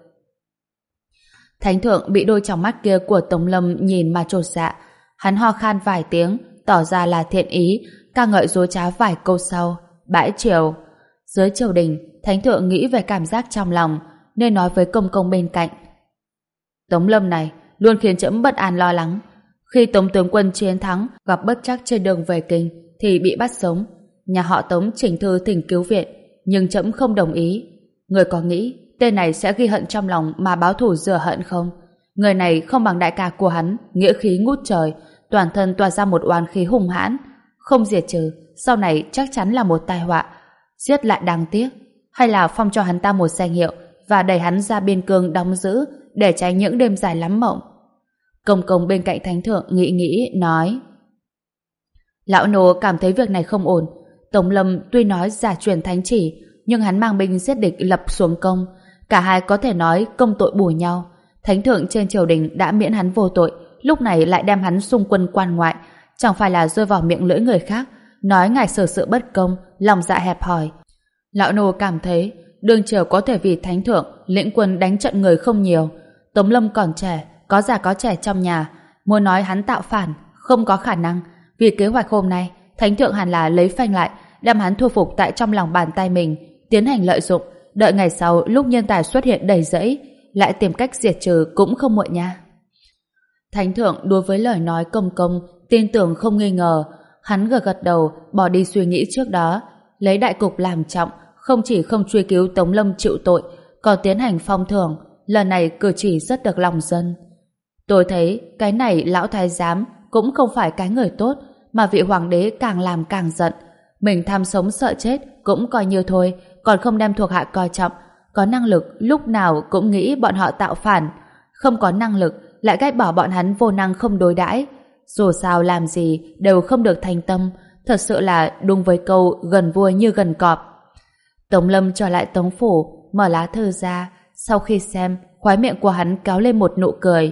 Thánh thượng bị đôi tròng mắt kia của Tống Lâm nhìn mà chột dạ. Hắn ho khan vài tiếng, tỏ ra là thiện ý, ca ngợi dối trá vài câu sau. Bãi triều. Dưới triều đình, thánh thượng nghĩ về cảm giác trong lòng, nên nói với công công bên cạnh. Tống Lâm này luôn khiến trẫm bất an lo lắng. Khi Tống tướng quân chiến thắng gặp bất trắc trên đường về kinh thì bị bắt sống. Nhà họ Tống chỉnh thư thỉnh cứu viện, nhưng trẫm không đồng ý. Người có nghĩ tên này sẽ ghi hận trong lòng mà báo thù rửa hận không? Người này không bằng đại ca của hắn, nghĩa khí ngút trời, toàn thân tỏa ra một oán khí hung hãn, không diệt trừ, sau này chắc chắn là một tai họa. Giết lại đáng tiếc, hay là phong cho hắn ta một danh hiệu và đẩy hắn ra biên cương đóng giữ để tránh những đêm dài lắm mộng. Công công bên cạnh thánh thượng nghĩ nghĩ nói: Lão nô cảm thấy việc này không ổn. Tống Lâm tuy nói giả truyền thánh chỉ, nhưng hắn mang binh giết địch lập xuống công, cả hai có thể nói công tội bù nhau. Thánh thượng trên triều đình đã miễn hắn vô tội, lúc này lại đem hắn xung quân quan ngoại, chẳng phải là rơi vào miệng lưỡi người khác, nói ngài xử sự bất công, lòng dạ hẹp hòi. Lão nô cảm thấy đương triều có thể vì thánh thượng lĩnh quân đánh trận người không nhiều. Tống Lâm còn trẻ, có già có trẻ trong nhà, muốn nói hắn tạo phản không có khả năng. Vì kế hoạch hôm nay, thánh thượng hẳn là lấy phanh lại, đem hắn thu phục tại trong lòng bàn tay mình, tiến hành lợi dụng, đợi ngày sau lúc nhân tài xuất hiện đầy rẫy, lại tìm cách diệt trừ cũng không muộn nha. Thánh thượng đối với lời nói công công tin tưởng không nghi ngờ, hắn gật gật đầu, bỏ đi suy nghĩ trước đó, lấy đại cục làm trọng, không chỉ không truy cứu Tống Lâm chịu tội, còn tiến hành phong thưởng. Lần này cử chỉ rất được lòng dân. Tôi thấy cái này lão thái giám cũng không phải cái người tốt, mà vị hoàng đế càng làm càng giận. Mình tham sống sợ chết cũng coi như thôi, còn không đem thuộc hạ coi trọng. Có năng lực lúc nào cũng nghĩ bọn họ tạo phản, không có năng lực lại ghét bỏ bọn hắn vô năng không đối đãi. Dù sao làm gì đều không được thành tâm, thật sự là đúng với câu gần vua như gần cọp. Tống Lâm trở lại Tống phủ, mở lá thư ra, sau khi xem, khóe miệng của hắn kéo lên một nụ cười.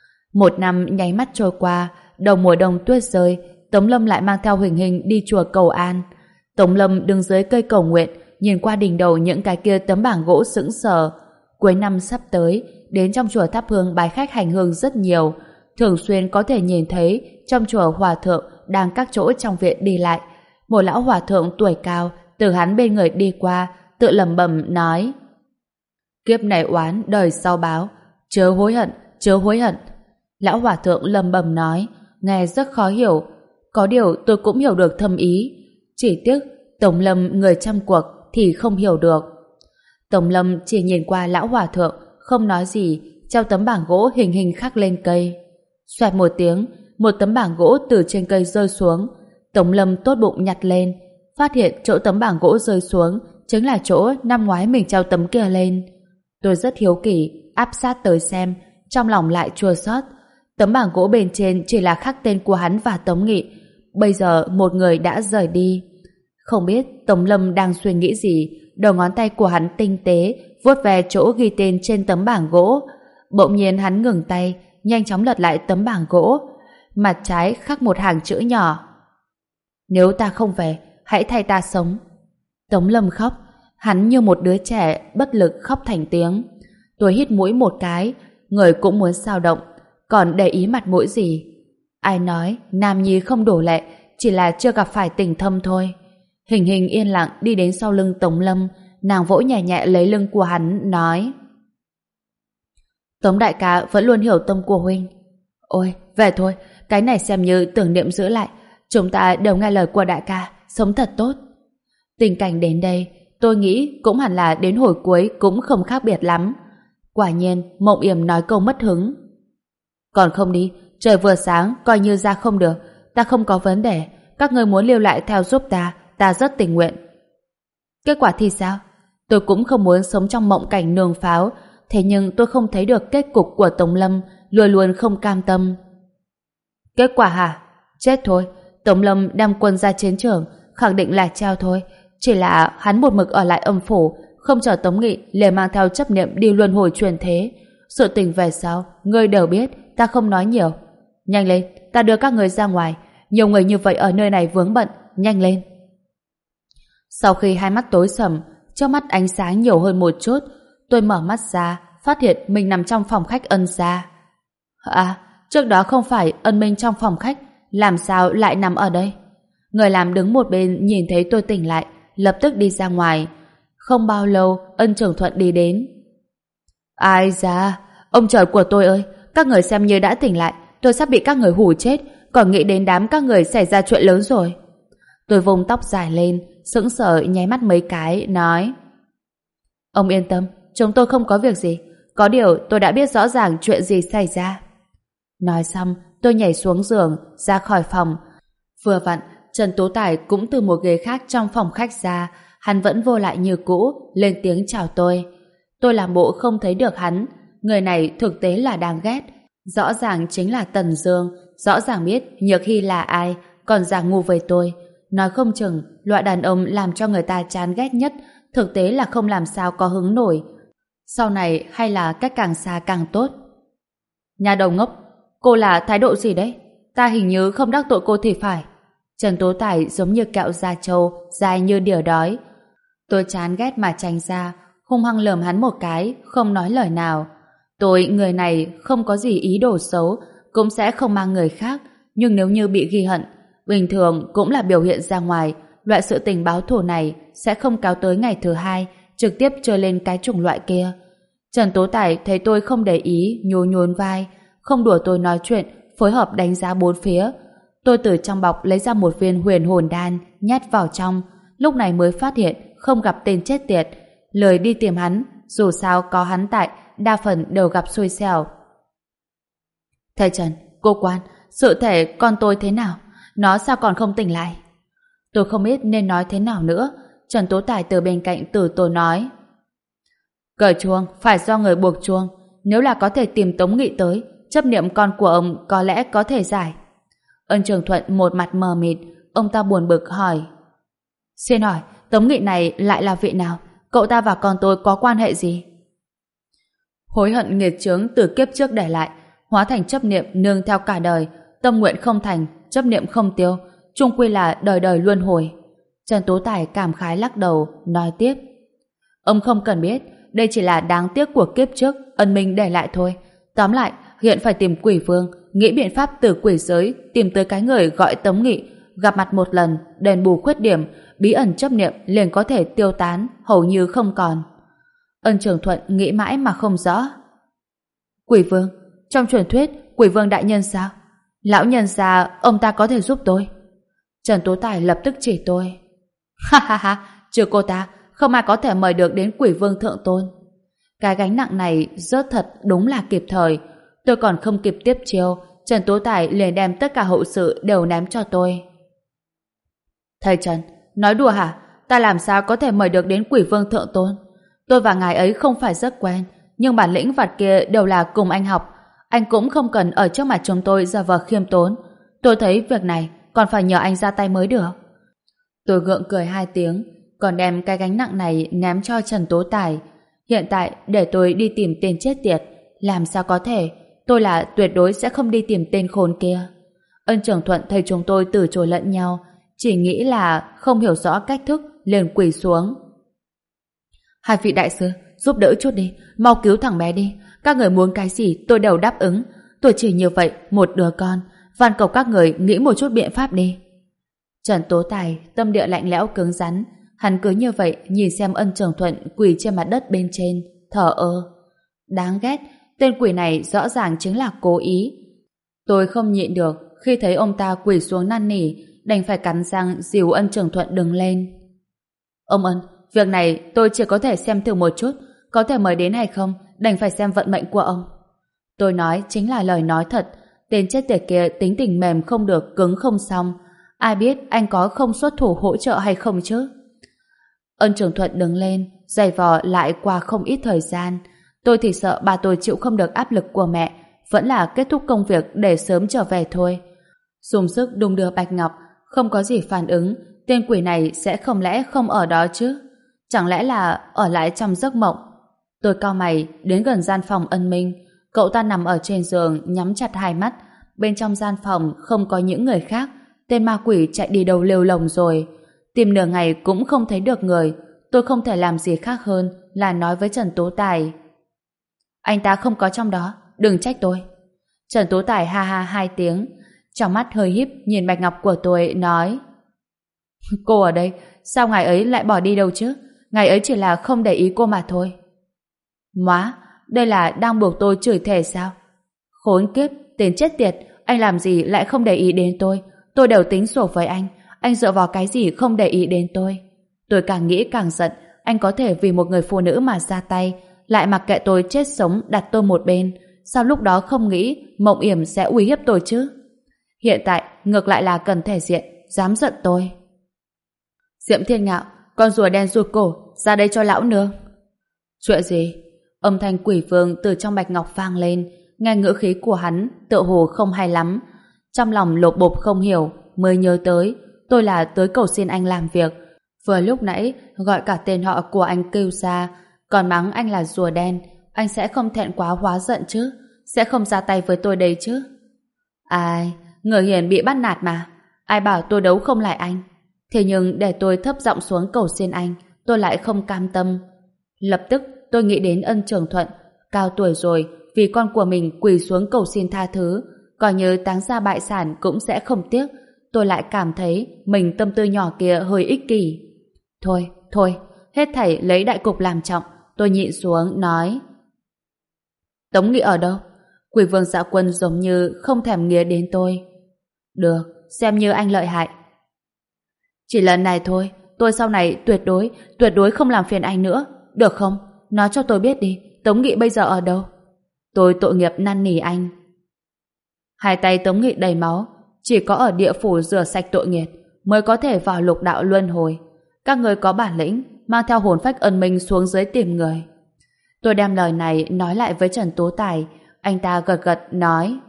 Một năm nháy mắt trôi qua, đầu mùa đông tuyết rơi, Tống Lâm lại mang theo Huỳnh Hình đi chùa cầu an. Tống Lâm đứng dưới cây cầu nguyện, nhìn qua đỉnh đầu những cái kia tấm bảng gỗ sững sờ. Cuối năm sắp tới, đến trong chùa thắp hương bái khách hành hương rất nhiều, thường xuyên có thể nhìn thấy trong chùa hòa thượng đang các chỗ trong viện đi lại. Một lão hòa thượng tuổi cao từ hắn bên người đi qua, tự lẩm bẩm nói: Kiếp này oán, đời sau báo, chớ hối hận, chớ hối hận. Lão hòa thượng lẩm bẩm nói, nghe rất khó hiểu. Có điều tôi cũng hiểu được thâm ý. Chỉ tiếc Tống Lâm người trăm cuộc thì không hiểu được. Tống Lâm chỉ nhìn qua lão hòa thượng, không nói gì, treo tấm bảng gỗ hình hình khắc lên cây. Xoẹt một tiếng, một tấm bảng gỗ từ trên cây rơi xuống. Tống Lâm tốt bụng nhặt lên, phát hiện chỗ tấm bảng gỗ rơi xuống chính là chỗ năm ngoái mình treo tấm kia lên. Tôi rất hiếu kỳ, áp sát tới xem, trong lòng lại chua xót. Tấm bảng gỗ bên trên chỉ là khắc tên của hắn và Tống Nghị. Bây giờ một người đã rời đi. Không biết Tống Lâm đang suy nghĩ gì, đầu ngón tay của hắn tinh tế vuốt ve chỗ ghi tên trên tấm bảng gỗ. Bỗng nhiên hắn ngừng tay, nhanh chóng lật lại tấm bảng gỗ. Mặt trái khắc một hàng chữ nhỏ: Nếu ta không về, hãy thay ta sống. Tống Lâm khóc, hắn như một đứa trẻ bất lực khóc thành tiếng. Tôi hít mũi một cái, người cũng muốn xao động, còn để ý mặt mũi gì. Ai nói nam nhi không đổ lệ, chỉ là chưa gặp phải tình thâm thôi. Hình Hình yên lặng đi đến sau lưng Tống Lâm, nàng vỗ nhẹ nhẹ lấy lưng của hắn, nói: Tống đại ca vẫn luôn hiểu tâm của huynh. Ôi, về thôi, cái này xem như tưởng niệm giữ lại. Chúng ta đều nghe lời của đại ca, sống thật tốt. Tình cảnh đến đây, tôi nghĩ cũng hẳn là đến hồi cuối cũng không khác biệt lắm. Quả nhiên, Mộng Yểm nói câu mất hứng. Còn không đi, trời vừa sáng, coi như ra không được. Ta không có vấn đề, các ngươi muốn lưu lại theo giúp ta, ta rất tình nguyện. Kết quả thì sao? Tôi cũng không muốn sống trong mộng cảnh nương pháo, thế nhưng tôi không thấy được kết cục của Tống Lâm, luôn luôn không cam tâm. Kết quả hả? Chết thôi, Tống Lâm đem quân ra chiến trường, khẳng định là treo thôi. Chỉ là hắn một mực ở lại âm phủ, không chờ Tống Nghị liền mang theo chấp niệm đi luân hồi truyền thế. Sự tình về sau, ngươi đều biết, ta không nói nhiều. Nhanh lên, ta đưa các người ra ngoài. Nhiều người như vậy ở nơi này vướng bận, nhanh lên. Sau khi hai mắt tối sầm, trước mắt ánh sáng nhiều hơn một chút, tôi mở mắt ra, phát hiện mình nằm trong phòng khách Ân gia. À, trước đó không phải Ân Minh trong phòng khách, làm sao lại nằm ở đây? Người làm đứng một bên nhìn thấy tôi tỉnh lại, lập tức đi ra ngoài. Không bao lâu, Ân Trường Thuận đi đến. Ai da, ông trời của tôi ơi, các người xem như đã tỉnh lại, tôi sắp bị các người hù chết, còn nghĩ đến đám các người xảy ra chuyện lớn rồi. Tôi vùng tóc dài lên, sững sờ nháy mắt mấy cái, nói: Ông yên tâm, chúng tôi không có việc gì, có điều tôi đã biết rõ ràng chuyện gì xảy ra. Nói xong, tôi nhảy xuống giường, ra khỏi phòng. Vừa vặn, Trần Tú Tài cũng từ một ghế khác trong phòng khách ra, hắn vẫn vô lại như cũ, lên tiếng chào tôi. Tôi làm bộ không thấy được hắn, người này thực tế là đáng ghét. Rõ ràng chính là Tần Dương, rõ ràng biết Nhược Hy là ai, còn giả ngu với tôi. Nói không chừng, loại đàn ông làm cho người ta chán ghét nhất, thực tế là không làm sao có hứng nổi. Sau này hay là cách càng xa càng tốt. Nhà đầu ngốc, cô là thái độ gì đấy? Ta hình như không đắc tội cô thì phải. Trần Tố Tài giống như kẹo da trâu, dài như đỉa đói. Tôi chán ghét mà tránh ra, hung hăng lườm hắn một cái, không nói lời nào. Tôi, người này, không có gì ý đồ xấu, cũng sẽ không mang người khác, nhưng nếu như bị ghi hận, bình thường cũng là biểu hiện ra ngoài, loại sự tình báo thù này sẽ không kéo tới ngày thứ hai, trực tiếp chơi lên cái chủng loại kia. Trần Tố Tài thấy tôi không để ý, nhún nhún vai, không đùa tôi nói chuyện, phối hợp đánh giá bốn phía. Tôi từ trong bọc lấy ra một viên huyền hồn đan, nhét vào trong, lúc này mới phát hiện không gặp tên chết tiệt, lười đi tìm hắn, dù sao có hắn tại, đa phần đều gặp xui xẻo. Thầy Trần, cô Quan, sự thể con tôi thế nào? Nó sao còn không tỉnh lại? Tôi không biết nên nói thế nào nữa. Trần Tố Tài từ bên cạnh từ tốn nói: Cởi chuông phải do người buộc chuông, nếu là có thể tìm Tống Nghị tới, chấp niệm con của ông có lẽ có thể giải. Ân Trường Thuận một mặt mờ mịt, ông ta buồn bực hỏi: Xin hỏi, Tống Nghị này lại là vị nào? Cậu ta và con tôi có quan hệ gì? Hối hận nghiệt chướng từ kiếp trước để lại, hóa thành chấp niệm nương theo cả đời, tâm nguyện không thành, chấp niệm không tiêu, chung quy là đời đời luân hồi. Trần Tố Tài cảm khái lắc đầu, nói tiếp: Ông không cần biết, đây chỉ là đáng tiếc của kiếp trước Ân Minh để lại thôi. Tóm lại, hiện phải tìm Quỷ Vương, nghĩ biện pháp từ quỷ giới tìm tới cái người gọi Tống Nghị, gặp mặt một lần, đền bù khuyết điểm, bí ẩn chấp niệm liền có thể tiêu tán, hầu như không còn. Ân Trường Thuận nghĩ mãi mà không rõ. Quỷ Vương? Trong truyền thuyết, Quỷ Vương đại nhân sao? Lão nhân gia, ông ta có thể giúp tôi. Trần Tố Tài lập tức chỉ tôi. Ha ha ha, trừ cô ta, không ai có thể mời được đến Quỷ Vương thượng tôn. Cái gánh nặng này rớt thật đúng là kịp thời. Tôi còn không kịp tiếp chiêu, Trần Tố Tài liền đem tất cả hậu sự đều ném cho tôi. Thầy Trần, nói đùa hả? Ta làm sao có thể mời được đến Quỷ Vương thượng tôn? Tôi và ngài ấy không phải rất quen, nhưng bản lĩnh vặt kia đều là cùng anh học. Anh cũng không cần ở trước mặt chúng tôi giả vờ khiêm tốn. Tôi thấy việc này còn phải nhờ anh ra tay mới được. Tôi gượng cười hai tiếng, còn đem cái gánh nặng này ném cho Trần Tố Tài. Hiện tại để tôi đi tìm tên chết tiệt, làm sao có thể? Tôi là tuyệt đối sẽ không đi tìm tên khốn kia. Ân Trường Thuận thấy chúng tôi từ chối lẫn nhau, chỉ nghĩ là không hiểu rõ cách thức liền quỳ xuống. Hai vị đại sư, giúp đỡ chút đi, mau cứu thằng bé đi. Các người muốn cái gì tôi đều đáp ứng. Tôi chỉ như vậy, một đứa con. Van cầu các người nghĩ một chút biện pháp đi. Trần Tố Tài tâm địa lạnh lẽo cứng rắn. Hắn cứ như vậy nhìn xem Ân Trường Thuận quỳ trên mặt đất bên trên, thờ ơ. Đáng ghét, tên quỷ này rõ ràng chính là cố ý. Tôi không nhịn được khi thấy ông ta quỳ xuống năn nỉ, đành phải cắn răng dìu Ân Trường Thuận đứng lên. Ông Ân, việc này tôi chỉ có thể xem thử một chút, có thể mời đến hay không, đành phải xem vận mệnh của ông. Tôi nói chính là lời nói thật, tên chết tiệt kia tính tình mềm không được, cứng không xong. Ai biết anh có không xuất thủ hỗ trợ hay không chứ? Ân Trường Thuận đứng lên, giày vò lại qua không ít thời gian. Tôi thì sợ bà tôi chịu không được áp lực của mẹ, vẫn là kết thúc công việc để sớm trở về thôi. Dùng sức đung đưa Bạch Ngọc, không có gì phản ứng, tên quỷ này sẽ không lẽ không ở đó chứ? Chẳng lẽ là ở lại trong giấc mộng? Tôi cau mày đến gần gian phòng Ân Minh. Cậu ta nằm ở trên giường nhắm chặt hai mắt. Bên trong gian phòng không có những người khác. Tên ma quỷ chạy đi đâu lêu lồng rồi. Tìm nửa ngày cũng không thấy được người. Tôi không thể làm gì khác hơn là nói với Trần Tố Tài: anh ta không có trong đó, đừng trách tôi. Trần Tố Tài ha ha hai tiếng, trong mắt hơi híp nhìn Bạch Ngọc của tôi nói: cô ở đây, sao ngài ấy lại bỏ đi đâu chứ? Ngài ấy chỉ là không để ý cô mà thôi. Móa, đây là đang buộc tôi chửi thề sao? Khốn kiếp, tên chết tiệt, anh làm gì lại không để ý đến tôi? Tôi đều tính sổ với anh, anh dựa vào cái gì không để ý đến tôi? Tôi càng nghĩ càng giận, anh có thể vì một người phụ nữ mà ra tay, lại mặc kệ tôi chết sống đặt tôi một bên. Sao lúc đó không nghĩ Mộng Yểm sẽ uy hiếp tôi chứ? Hiện tại ngược lại là cần thể diện, dám giận tôi. Diệm Thiên Ngạo, con rùa đen rụt cổ, ra đây cho lão nương. Chuyện gì? Âm thanh quỷ vương từ trong Bạch Ngọc vang lên, nghe ngữ khí của hắn tựa hồ không hay lắm. Trong lòng lột bột không hiểu, mới nhớ tới tôi là tới cầu xin anh làm việc. Vừa lúc nãy gọi cả tên họ của anh kêu ra, còn mắng anh là rùa đen. Anh sẽ không thẹn quá hóa giận chứ? Sẽ không ra tay với tôi đây chứ? Ai, người hiền bị bắt nạt mà. Ai bảo tôi đấu không lại anh? Thế nhưng để tôi thấp giọng xuống cầu xin anh, tôi lại không cam tâm. Lập tức tôi nghĩ đến Ân Trường Thuận, cao tuổi rồi, vì con của mình quỳ xuống cầu xin tha thứ, coi như táng ra bại sản cũng sẽ không tiếc. Tôi lại cảm thấy mình tâm tư nhỏ kia hơi ích kỷ. Thôi, thôi, hết thảy lấy đại cục làm trọng. Tôi nhịn xuống nói: Tống Nghị ở đâu? Quỷ vương Dạ Quân giống như không thèm nghía đến tôi. Được, xem như anh lợi hại. Chỉ lần này thôi, tôi sau này tuyệt đối, tuyệt đối không làm phiền anh nữa. Được không? Nói cho tôi biết đi, Tống Nghị bây giờ ở đâu? Tôi tội nghiệp năn nỉ anh. Hai tay Tống Nghị đầy máu, chỉ có ở địa phủ rửa sạch tội nghiệt mới có thể vào lục đạo luân hồi. Các người có bản lĩnh, mang theo hồn phách Ân Minh xuống dưới tìm người. Tôi đem lời này nói lại với Trần Tố Tài. Anh ta gật gật nói: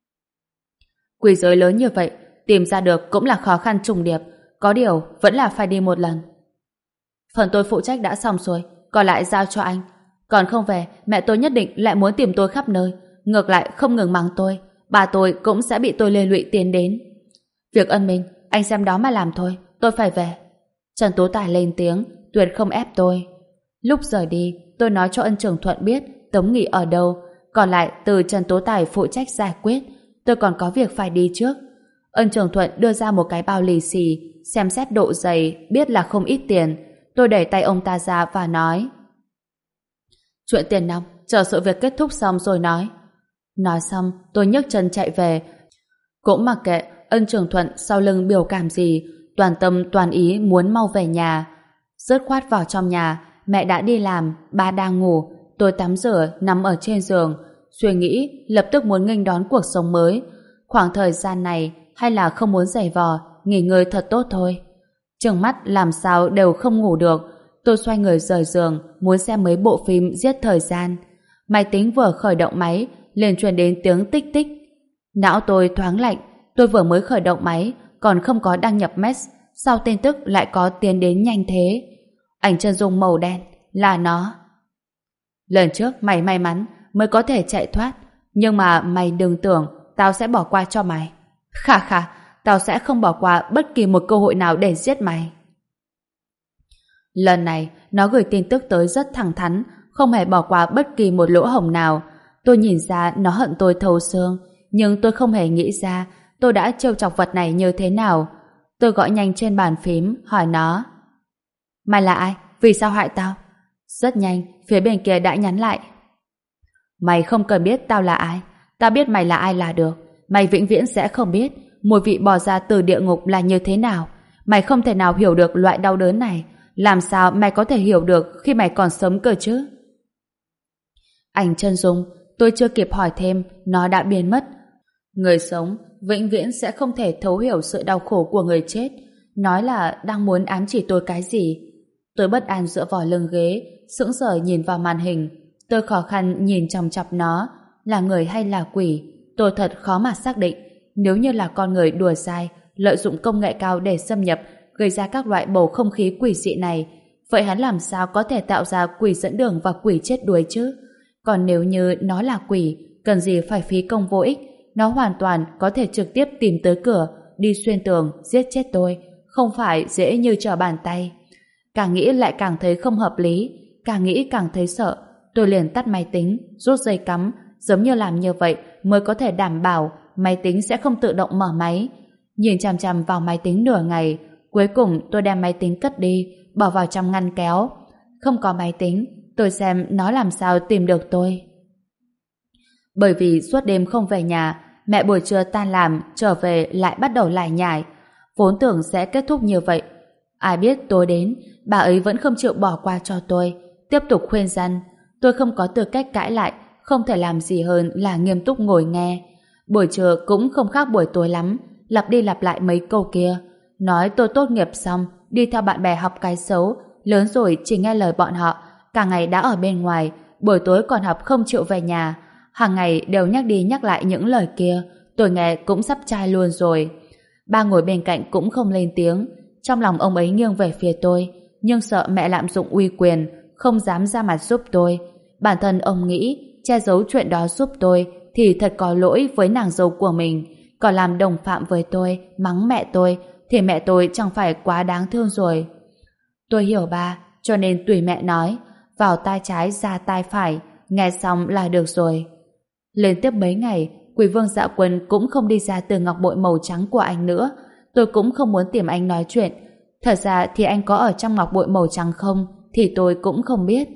quỷ giới lớn như vậy, tìm ra được cũng là khó khăn trùng điệp, có điều vẫn là phải đi một lần. Phần tôi phụ trách đã xong rồi, còn lại giao cho anh. Còn không về, mẹ tôi nhất định lại muốn tìm tôi khắp nơi, ngược lại không ngừng mắng tôi. Bà tôi cũng sẽ bị tôi liên lụy tiến đến. Việc Ân Minh, anh xem đó mà làm thôi, tôi phải về. Trần Tố Tài lên tiếng, tuyệt không ép tôi. Lúc rời đi, tôi nói cho Ân Trường Thuận biết Tống Nghị ở đâu, còn lại từ Trần Tố Tài phụ trách giải quyết. Tôi còn có việc phải đi trước. Ân Trường Thuận đưa ra một cái bao lì xì, xem xét độ dày, biết là không ít tiền. Tôi đẩy tay ông ta ra và nói: chuyện tiền nong, chờ sự việc kết thúc xong rồi nói. Nói xong, tôi nhấc chân chạy về. Cũng mặc kệ Ân Trường Thuận sau lưng biểu cảm gì, toàn tâm toàn ý muốn mau về nhà. Dứt khoát vào trong nhà, mẹ đã đi làm, ba đang ngủ, tôi tắm rửa nằm ở trên giường, suy nghĩ lập tức muốn nghênh đón cuộc sống mới. Khoảng thời gian này hay là không muốn giày vò, nghỉ ngơi thật tốt thôi. Trừng mắt làm sao đều không ngủ được. Tôi xoay người rời giường, muốn xem mấy bộ phim giết thời gian. Máy tính vừa khởi động máy, liền truyền đến tiếng tích tích. Não tôi thoáng lạnh, tôi vừa mới khởi động máy, còn không có đăng nhập mess, sao tin tức lại có tiến đến nhanh thế? Ảnh chân dung màu đen, là nó. Lần trước mày may mắn mới có thể chạy thoát, nhưng mà mày đừng tưởng tao sẽ bỏ qua cho mày. Khà khà, tao sẽ không bỏ qua bất kỳ một cơ hội nào để giết mày. Lần này, nó gửi tin tức tới rất thẳng thắn, không hề bỏ qua bất kỳ một lỗ hổng nào. Tôi nhìn ra nó hận tôi thấu xương, nhưng tôi không hề nghĩ ra tôi đã trêu chọc vật này như thế nào. Tôi gõ nhanh trên bàn phím, hỏi nó. Mày là ai? Vì sao hại tao? Rất nhanh, phía bên kia đã nhắn lại. Mày không cần biết tao là ai. Tao biết mày là ai là được. Mày vĩnh viễn sẽ không biết mùi vị bò ra từ địa ngục là như thế nào. Mày không thể nào hiểu được loại đau đớn này. Làm sao mày có thể hiểu được khi mày còn sống cơ chứ? Ảnh chân dung, tôi chưa kịp hỏi thêm, nó đã biến mất. Người sống vĩnh viễn sẽ không thể thấu hiểu sự đau khổ của người chết. Nói là đang muốn ám chỉ tôi cái gì? Tôi bất an dựa vào lưng ghế, sững sờ nhìn vào màn hình. Tôi khó khăn nhìn chằm chằm nó. Là người hay là quỷ? Tôi thật khó mà xác định. Nếu như là con người đùa dai, lợi dụng công nghệ cao để xâm nhập, gây ra các loại bầu không khí quỷ dị này, vậy hắn làm sao có thể tạo ra quỷ dẫn đường và quỷ chết đuối chứ? Còn nếu như nó là quỷ, cần gì phải phí công vô ích? Nó hoàn toàn có thể trực tiếp tìm tới cửa, đi xuyên tường, giết chết tôi, không phải dễ như trở bàn tay. Càng nghĩ lại càng thấy không hợp lý, càng nghĩ càng thấy sợ. Tôi liền tắt máy tính, rút dây cắm, giống như làm như vậy mới có thể đảm bảo máy tính sẽ không tự động mở máy. Nhìn chằm chằm vào máy tính nửa ngày, cuối cùng tôi đem máy tính cất đi, bỏ vào trong ngăn kéo. Không có máy tính, tôi xem nó làm sao tìm được tôi. Bởi vì suốt đêm không về nhà, mẹ buổi trưa tan làm, trở về lại bắt đầu lải nhải. Vốn tưởng sẽ kết thúc như vậy. Ai biết tôi đến, bà ấy vẫn không chịu bỏ qua cho tôi, tiếp tục khuyên răn. Tôi không có tư cách cãi lại, không thể làm gì hơn là nghiêm túc ngồi nghe. Buổi trưa cũng không khác buổi tối lắm, lặp đi lặp lại mấy câu kia. Nói tôi tốt nghiệp xong, đi theo bạn bè học cái xấu, lớn rồi chỉ nghe lời bọn họ, cả ngày đã ở bên ngoài, buổi tối còn học không chịu về nhà. Hàng ngày đều nhắc đi nhắc lại những lời kia, tôi nghe cũng sắp chai luôn rồi. Ba ngồi bên cạnh cũng không lên tiếng, trong lòng ông ấy nghiêng về phía tôi, nhưng sợ mẹ lạm dụng uy quyền, không dám ra mặt giúp tôi. Bản thân ông nghĩ che giấu chuyện đó giúp tôi thì thật có lỗi với nàng dâu của mình, còn làm đồng phạm với tôi, mắng mẹ tôi thì mẹ tôi chẳng phải quá đáng thương rồi. Tôi hiểu ba, cho nên tùy mẹ nói, vào tai trái ra tai phải, nghe xong là được rồi. Lên tiếp mấy ngày, Quỷ Vương Dạ Quân cũng không đi ra từ ngọc bội màu trắng của anh nữa. Tôi cũng không muốn tìm anh nói chuyện. Thật ra thì anh có ở trong ngọc bội màu trắng không thì tôi cũng không biết.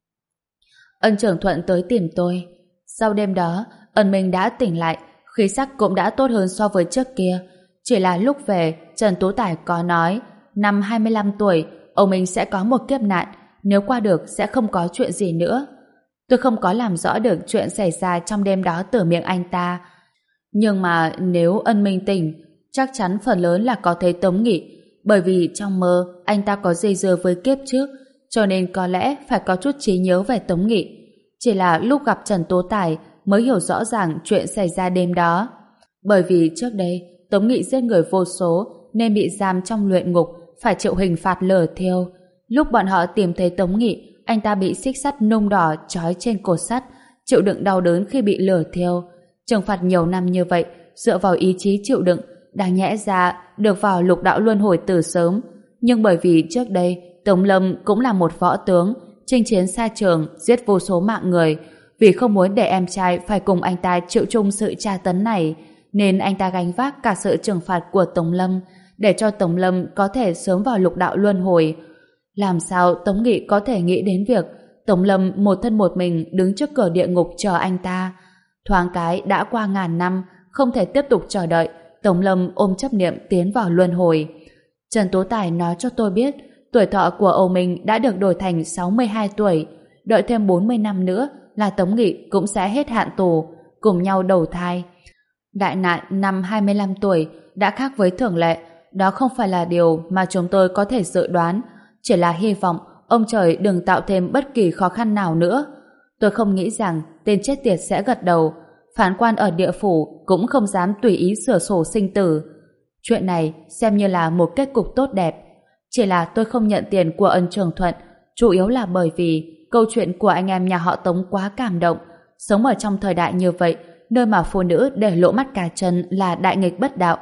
Ân Trường Thuận tới tìm tôi. Sau đêm đó, Ân Minh đã tỉnh lại, khí sắc cũng đã tốt hơn so với trước kia. Chỉ là lúc về, Trần Tú Tài có nói, năm hai mươi lăm tuổi, ông Minh sẽ có một kiếp nạn, nếu qua được sẽ không có chuyện gì nữa. Tôi không có làm rõ được chuyện xảy ra trong đêm đó từ miệng anh ta. Nhưng mà nếu Ân Minh tỉnh, chắc chắn phần lớn là có thấy Tống Nghị, bởi vì trong mơ anh ta có dây dưa với kiếp trước, cho nên có lẽ phải có chút trí nhớ về Tống Nghị. Chỉ là lúc gặp Trần Tố Tài mới hiểu rõ ràng chuyện xảy ra đêm đó. Bởi vì trước đây Tống Nghị giết người vô số nên bị giam trong luyện ngục, phải chịu hình phạt lửa thiêu. Lúc bọn họ tìm thấy Tống Nghị, anh ta bị xích sắt nung đỏ trói trên cột sắt, chịu đựng đau đớn khi bị lửa thiêu. Trừng phạt nhiều năm như vậy, dựa vào ý chí chịu đựng, đáng nhẽ ra được vào lục đạo luân hồi từ sớm. Nhưng bởi vì trước đây Tống Lâm cũng là một võ tướng, chinh chiến xa trường, giết vô số mạng người, vì không muốn để em trai phải cùng anh ta chịu chung sự tra tấn này, nên anh ta gánh vác cả sự trừng phạt của Tống Lâm, để cho Tống Lâm có thể sớm vào lục đạo luân hồi. Làm sao Tống Nghị có thể nghĩ đến việc Tống Lâm một thân một mình đứng trước cửa địa ngục chờ anh ta? Thoáng cái đã qua ngàn năm, không thể tiếp tục chờ đợi. Tống Lâm ôm chấp niệm tiến vào luân hồi. Trần Tố Tài nói cho tôi biết tuổi thọ của Âu Minh đã được đổi thành sáu mươi hai tuổi, đợi thêm bốn mươi năm nữa là Tống Nghị cũng sẽ hết hạn tù, cùng nhau đầu thai. Đại nạn năm hai mươi lăm tuổi đã khác với thường lệ, đó không phải là điều mà chúng tôi có thể dự đoán, chỉ là hy vọng ông trời đừng tạo thêm bất kỳ khó khăn nào nữa. Tôi không nghĩ rằng tên chết tiệt sẽ gật đầu, phán quan ở địa phủ cũng không dám tùy ý sửa sổ sinh tử. Chuyện này xem như là một kết cục tốt đẹp. Chỉ là tôi không nhận tiền của Ân Trường Thuận, chủ yếu là bởi vì câu chuyện của anh em nhà họ Tống quá cảm động. Sống ở trong thời đại như vậy, nơi mà phụ nữ để lộ mắt cả chân là đại nghịch bất đạo,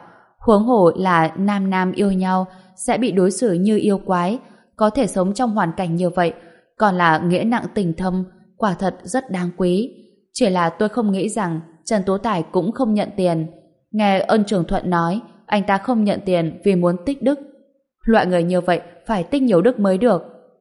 Huống hồ là nam nam yêu nhau sẽ bị đối xử như yêu quái, có thể sống trong hoàn cảnh như vậy, còn là nghĩa nặng tình thâm, quả thật rất đáng quý. Chỉ là tôi không nghĩ rằng Trần Tú Tài cũng không nhận tiền. Nghe Ân Trường Thuận nói, anh ta không nhận tiền vì muốn tích đức. Loại người như vậy phải tích nhiều đức mới được.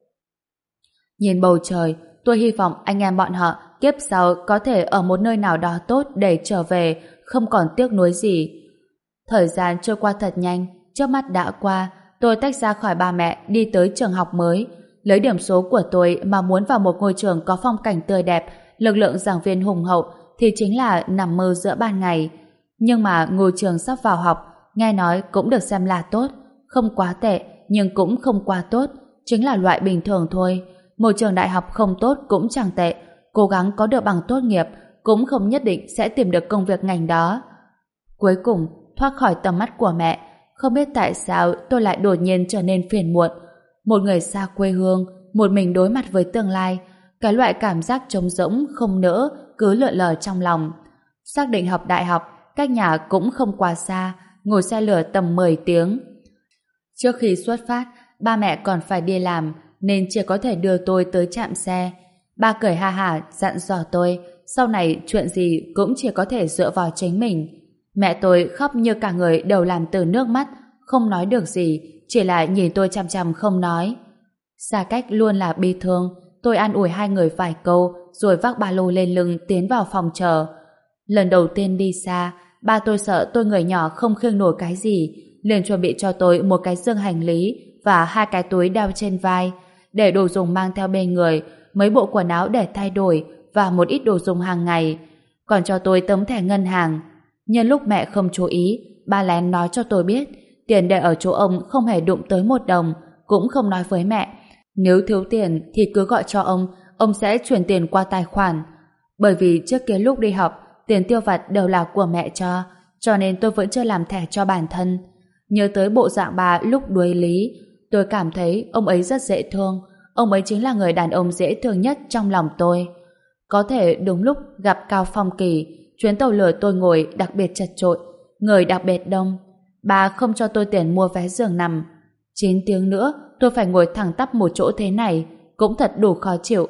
Nhìn bầu trời, tôi hy vọng anh em bọn họ kiếp sau có thể ở một nơi nào đó tốt để trở về, không còn tiếc nuối gì. Thời gian trôi qua thật nhanh, trước mắt đã qua, tôi tách ra khỏi ba mẹ đi tới trường học mới. Lấy điểm số của tôi mà muốn vào một ngôi trường có phong cảnh tươi đẹp, lực lượng giảng viên hùng hậu thì chính là nằm mơ giữa ban ngày. Nhưng mà ngôi trường sắp vào học, nghe nói cũng được xem là tốt, không quá tệ nhưng cũng không quá tốt, chính là loại bình thường thôi. Một trường đại học không tốt cũng chẳng tệ, cố gắng có được bằng tốt nghiệp cũng không nhất định sẽ tìm được công việc ngành đó. Cuối cùng, thoát khỏi tầm mắt của mẹ, không biết tại sao tôi lại đột nhiên trở nên phiền muộn. Một người xa quê hương, một mình đối mặt với tương lai, cái loại cảm giác trống rỗng, không nỡ, cứ lượn lờ trong lòng. Xác định học đại học, cách nhà cũng không quá xa, ngồi xe lửa tầm mười tiếng. Trước khi xuất phát, ba mẹ còn phải đi làm, nên chỉ có thể đưa tôi tới trạm xe. Ba cười ha hả dặn dò tôi, sau này chuyện gì cũng chỉ có thể dựa vào chính mình. Mẹ tôi khóc như cả người đều làm từ nước mắt, không nói được gì, chỉ là nhìn tôi chằm chằm không nói. Xa cách luôn là bi thương, tôi an ủi hai người vài câu, rồi vác ba lô lên lưng tiến vào phòng chờ. Lần đầu tiên đi xa, ba tôi sợ tôi người nhỏ không khiêng nổi cái gì, liền chuẩn bị cho tôi một cái dương hành lý và hai cái túi đeo trên vai, để đồ dùng mang theo bên người, mấy bộ quần áo để thay đổi và một ít đồ dùng hàng ngày. Còn cho tôi tấm thẻ ngân hàng. Nhân lúc mẹ không chú ý, ba lén nói cho tôi biết tiền để ở chỗ ông không hề đụng tới một đồng, cũng không nói với mẹ. Nếu thiếu tiền thì cứ gọi cho ông, ông sẽ chuyển tiền qua tài khoản. Bởi vì trước kia lúc đi học, tiền tiêu vặt đều là của mẹ cho, cho nên tôi vẫn chưa làm thẻ cho bản thân. Nhớ tới bộ dạng bà lúc đuối lý, tôi cảm thấy ông ấy rất dễ thương. Ông ấy chính là người đàn ông dễ thương nhất trong lòng tôi. Có thể đúng lúc gặp Cao Phong Kỳ, chuyến tàu lửa tôi ngồi đặc biệt chật chội, người đặc biệt đông. Bà không cho tôi tiền mua vé giường nằm. chín tiếng nữa tôi phải ngồi thẳng tắp một chỗ thế này, cũng thật đủ khó chịu.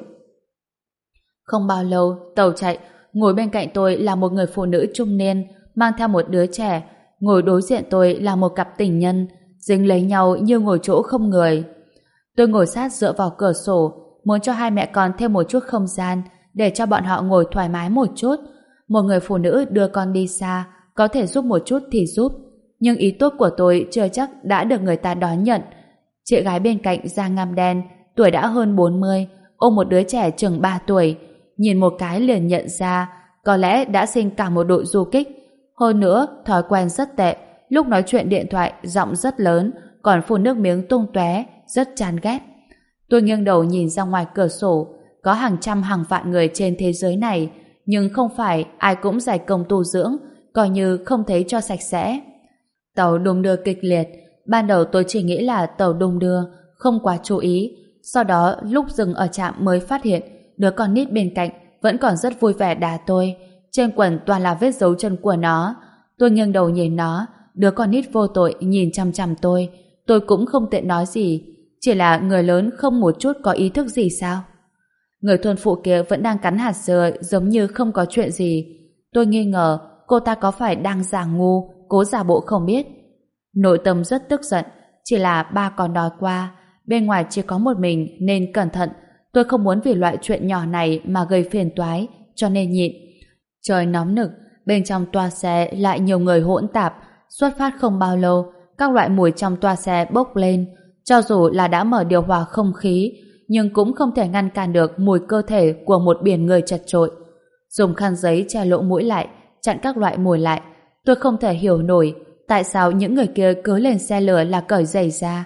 Không bao lâu, tàu chạy, ngồi bên cạnh tôi là một người phụ nữ trung niên, mang theo một đứa trẻ. Ngồi đối diện tôi là một cặp tình nhân, dính lấy nhau như ngồi chỗ không người. Tôi ngồi sát dựa vào cửa sổ, muốn cho hai mẹ con thêm một chút không gian, để cho bọn họ ngồi thoải mái một chút. Một người phụ nữ đưa con đi xa, có thể giúp một chút thì giúp. Nhưng ý tốt của tôi chưa chắc đã được người ta đón nhận. Chị gái bên cạnh da ngăm đen, tuổi đã hơn bốn mươi, ôm một đứa trẻ chừng ba tuổi. Nhìn một cái liền nhận ra, có lẽ đã sinh cả một đội du kích. Hơn nữa, thói quen rất tệ, lúc nói chuyện điện thoại giọng rất lớn, còn phun nước miếng tung tóe, rất chán ghét. Tôi nghiêng đầu nhìn ra ngoài cửa sổ, có hàng trăm hàng vạn người trên thế giới này, nhưng không phải ai cũng dày công tu dưỡng, coi như không thấy cho sạch sẽ. Tàu đung đưa kịch liệt, ban đầu tôi chỉ nghĩ là tàu đung đưa, không quá chú ý, sau đó lúc dừng ở trạm mới phát hiện đứa con nít bên cạnh vẫn còn rất vui vẻ đá tôi, trên quần toàn là vết dấu chân của nó. Tôi nghiêng đầu nhìn nó, đứa con nít vô tội nhìn chằm chằm tôi, tôi cũng không tiện nói gì, chỉ là người lớn không một chút có ý thức gì sao? Người thôn phụ kia vẫn đang cắn hạt dừa giống như không có chuyện gì. Tôi nghi ngờ cô ta có phải đang giả ngu, cố giả bộ không biết. Nội tâm rất tức giận, chỉ là ba còn nói qua, bên ngoài chỉ có một mình nên cẩn thận. Tôi không muốn vì loại chuyện nhỏ này mà gây phiền toái, cho nên nhịn. Trời nóng nực, bên trong toa xe lại nhiều người hỗn tạp. Xuất phát không bao lâu, các loại mùi trong toa xe bốc lên. Cho dù là đã mở điều hòa không khí, nhưng cũng không thể ngăn cản được mùi cơ thể của một biển người chật chội. Dùng khăn giấy che lỗ mũi lại, chặn các loại mùi lại. Tôi không thể hiểu nổi tại sao những người kia cứ lên xe lửa là cởi giày ra.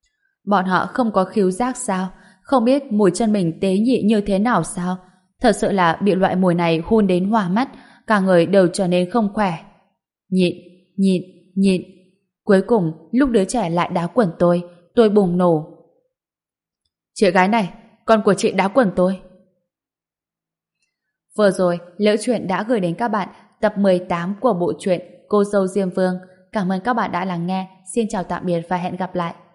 Bọn họ không có khứu giác sao? Không biết mùi chân mình tế nhị như thế nào sao? Thật sự là bị loại mùi này hun đến hoa mắt, cả người đều trở nên không khỏe. Nhịn, nhịn, nhịn. Cuối cùng, lúc đứa trẻ lại đá quần tôi, tôi bùng nổ. Chị gái này, con của chị đá quần tôi. Vừa rồi, Liễu Chuyện đã gửi đến các bạn tập mười tám của bộ truyện Cô dâu Diêm Vương. Cảm ơn các bạn đã lắng nghe. Xin chào tạm biệt và hẹn gặp lại.